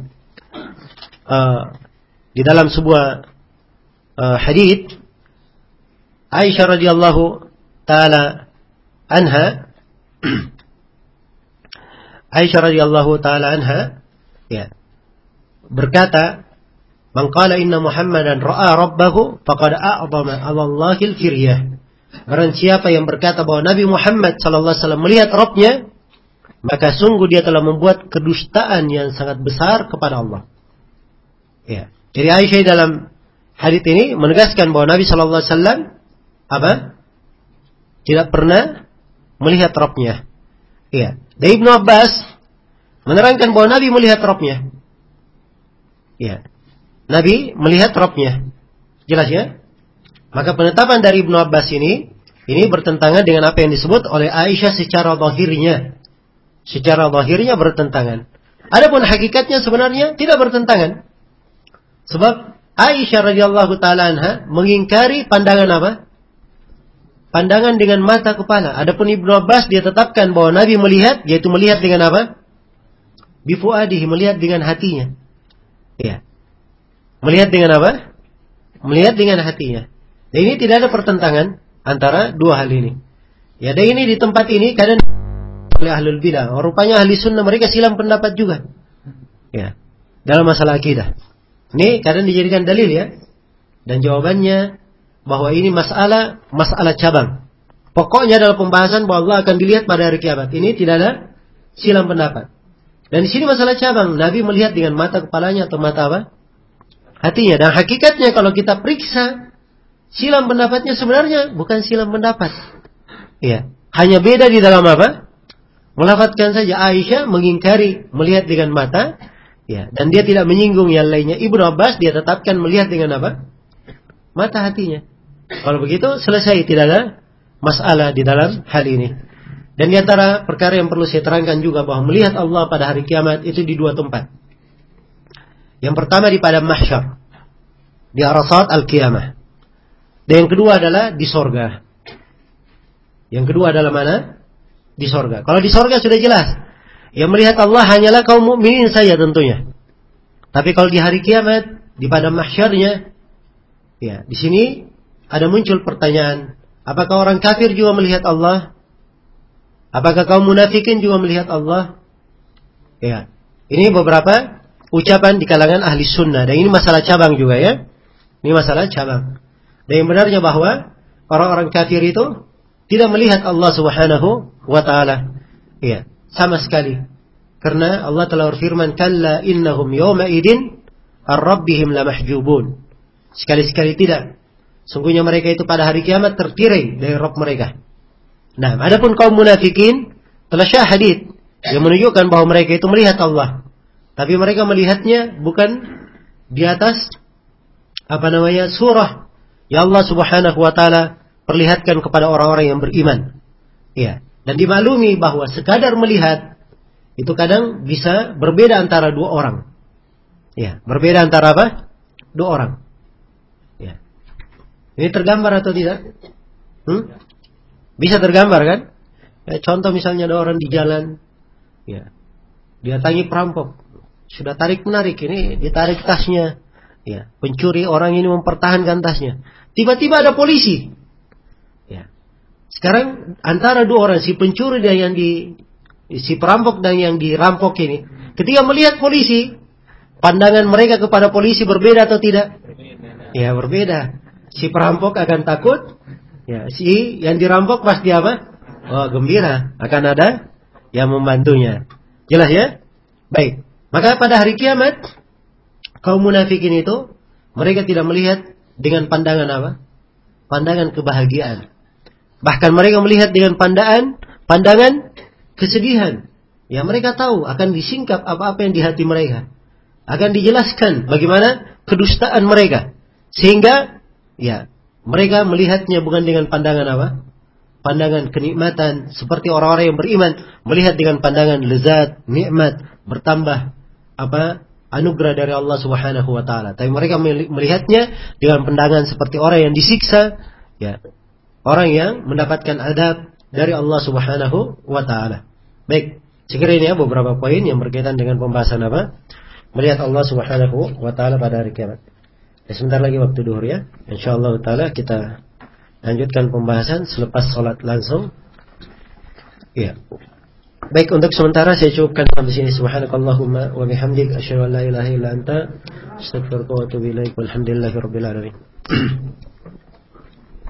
Di dalam sebuah hadits Aisyah radhiyallahu taala anha Aisyah radhiyallahu taala anha ya berkata, "Man qala inna Muhammadan ra'a rabbahu faqad a'zama 'ala Allahil firyah." Barang siapa yang berkata bahwa Nabi Muhammad sallallahu alaihi wasallam melihat Rabbnya, maka sungguh dia telah membuat kedustaan yang sangat besar kepada Allah. Ya. Jadi Aisyah dalam hadits ini menegaskan bahwa Nabi sallallahu alaihi wasallam apa? Tidak pernah melihat Rabbnya. Iya. Dan Ibnu Abbas menerangkan bahwa Nabi melihat Rabbnya. Iya. Nabi melihat Rabbnya. Jelas ya? Maka penetapan dari Ibnu Abbas ini bertentangan dengan apa yang disebut oleh Aisyah secara zahirnya. Secara zahirnya bertentangan. Adapun hakikatnya sebenarnya tidak bertentangan. Sebab Aisyah radhiyallahu taala anha mengingkari pandangan apa? Pandangan dengan mata kepala. Adapun Ibnu Abbas dia tetapkan bahwa Nabi melihat, yaitu melihat dengan apa? Bifuadihi, melihat dengan hatinya. Ya. Melihat dengan apa? Melihat dengan hatinya. Dan ini tidak ada pertentangan antara dua hal ini. Ya, dan ini di tempat ini kadang oleh ahlul bidah. Rupanya ahli sunnah mereka silam pendapat juga. Ya. Dalam masalah akidah. Ini kadang dijadikan dalil ya. Dan jawabannya bahwa ini masalah cabang. Pokoknya dalam pembahasan bahwa Allah akan dilihat pada hari kiamat. Ini tidak ada silang pendapat. Dan di sini masalah cabang. Nabi melihat dengan mata kepalanya atau mata apa? Hatinya. Dan hakikatnya kalau kita periksa silam pendapatnya sebenarnya bukan silam pendapat. Ya. Hanya beda di dalam apa? Melafatkan saja. Aisyah mengingkari melihat dengan mata. Ya. Dan dia tidak menyinggung yang lainnya. Ibnu Abbas dia tetapkan melihat dengan apa? Mata hatinya. Kalau begitu selesai, tidak ada masalah di dalam hal ini. Dan di antara perkara yang perlu saya terangkan juga bahwa melihat Allah pada hari kiamat itu di dua tempat. Yang pertama di padang mahsyar, di Arasat al-Qiyamah. Dan yang kedua adalah di sorga. Yang kedua adalah mana? Di sorga. Kalau di sorga sudah jelas, yang melihat Allah hanyalah kaum mukminin saja tentunya. Tapi kalau di hari kiamat, di padang mahsyarnya, ya di sini ada muncul pertanyaan, apakah orang kafir juga melihat Allah? Apakah kaum munafikin juga melihat Allah? Ya, ini beberapa ucapan di kalangan ahli sunnah. Dan ini masalah cabang juga ya. Ini masalah cabang. Dan yang benarnya bahwa orang-orang kafir itu tidak melihat Allah Subhanahu wa ta'ala. Ya, sama sekali. Karena Allah telah berfirman, kalla innahum yawma idin ar-rabbihim lamahjubun. Sekali-sekali tidak. Sungguhnya mereka itu pada hari kiamat tertirai dari Rabb mereka. Nah, adapun kaum munafikin telah syahid yang menunjukkan bahwa mereka itu melihat Allah. Tapi mereka melihatnya bukan di atas surah yang Allah Subhanahu wa taala perlihatkan kepada orang-orang yang beriman. Ya, dan dimaklumi bahwa sekadar melihat itu kadang bisa berbeda antara dua orang. Ya, berbeda antara apa? Dua orang. Ya. Ini tergambar atau tidak? Bisa tergambar kan? Ya, contoh misalnya ada orang di jalan, ya, dia datangi perampok, sudah tarik menarik, ini ditarik tasnya, ya, pencuri orang ini mempertahankan tasnya, tiba-tiba ada polisi, ya. Sekarang antara dua orang, si pencuri dan si perampok dan yang dirampok ini, ketika melihat polisi, pandangan mereka kepada polisi berbeda atau tidak? Ya berbeda. Si perampok akan takut. Ya, si yang dirampok pasti apa? Oh, gembira, akan ada yang membantunya. Jelas ya? Baik. Maka pada hari kiamat kaum munafikin itu mereka tidak melihat dengan pandangan apa? Pandangan kebahagiaan. Bahkan mereka melihat dengan pandangan kesedihan. Ya, mereka tahu akan disingkap apa-apa yang di hati mereka. Akan dijelaskan bagaimana kedustaan mereka. Sehingga ya, mereka melihatnya bukan dengan pandangan apa? Pandangan kenikmatan seperti orang-orang yang beriman melihat dengan pandangan lezat, nikmat, bertambah apa? Anugerah dari Allah Subhanahu wa taala. Tapi mereka melihatnya dengan pandangan seperti orang yang disiksa, ya. Orang yang mendapatkan adab dari Allah Subhanahu wa taala. Baik, sekiranya ini ya beberapa poin yang berkaitan dengan pembahasan apa? Melihat Allah Subhanahu wa taala pada hari kiamat. Sebentar lagi waktu duhur ya. Insyaallah taala kita lanjutkan pembahasan selepas salat langsung. Ya. Baik, untuk sementara saya cukupkan sampai sini. Subhanakallahumma wa bihamdik asyhadu an la ilaha illa anta astaghfiruka wa atubu ilaik. Walhamdulillahirabbil alamin.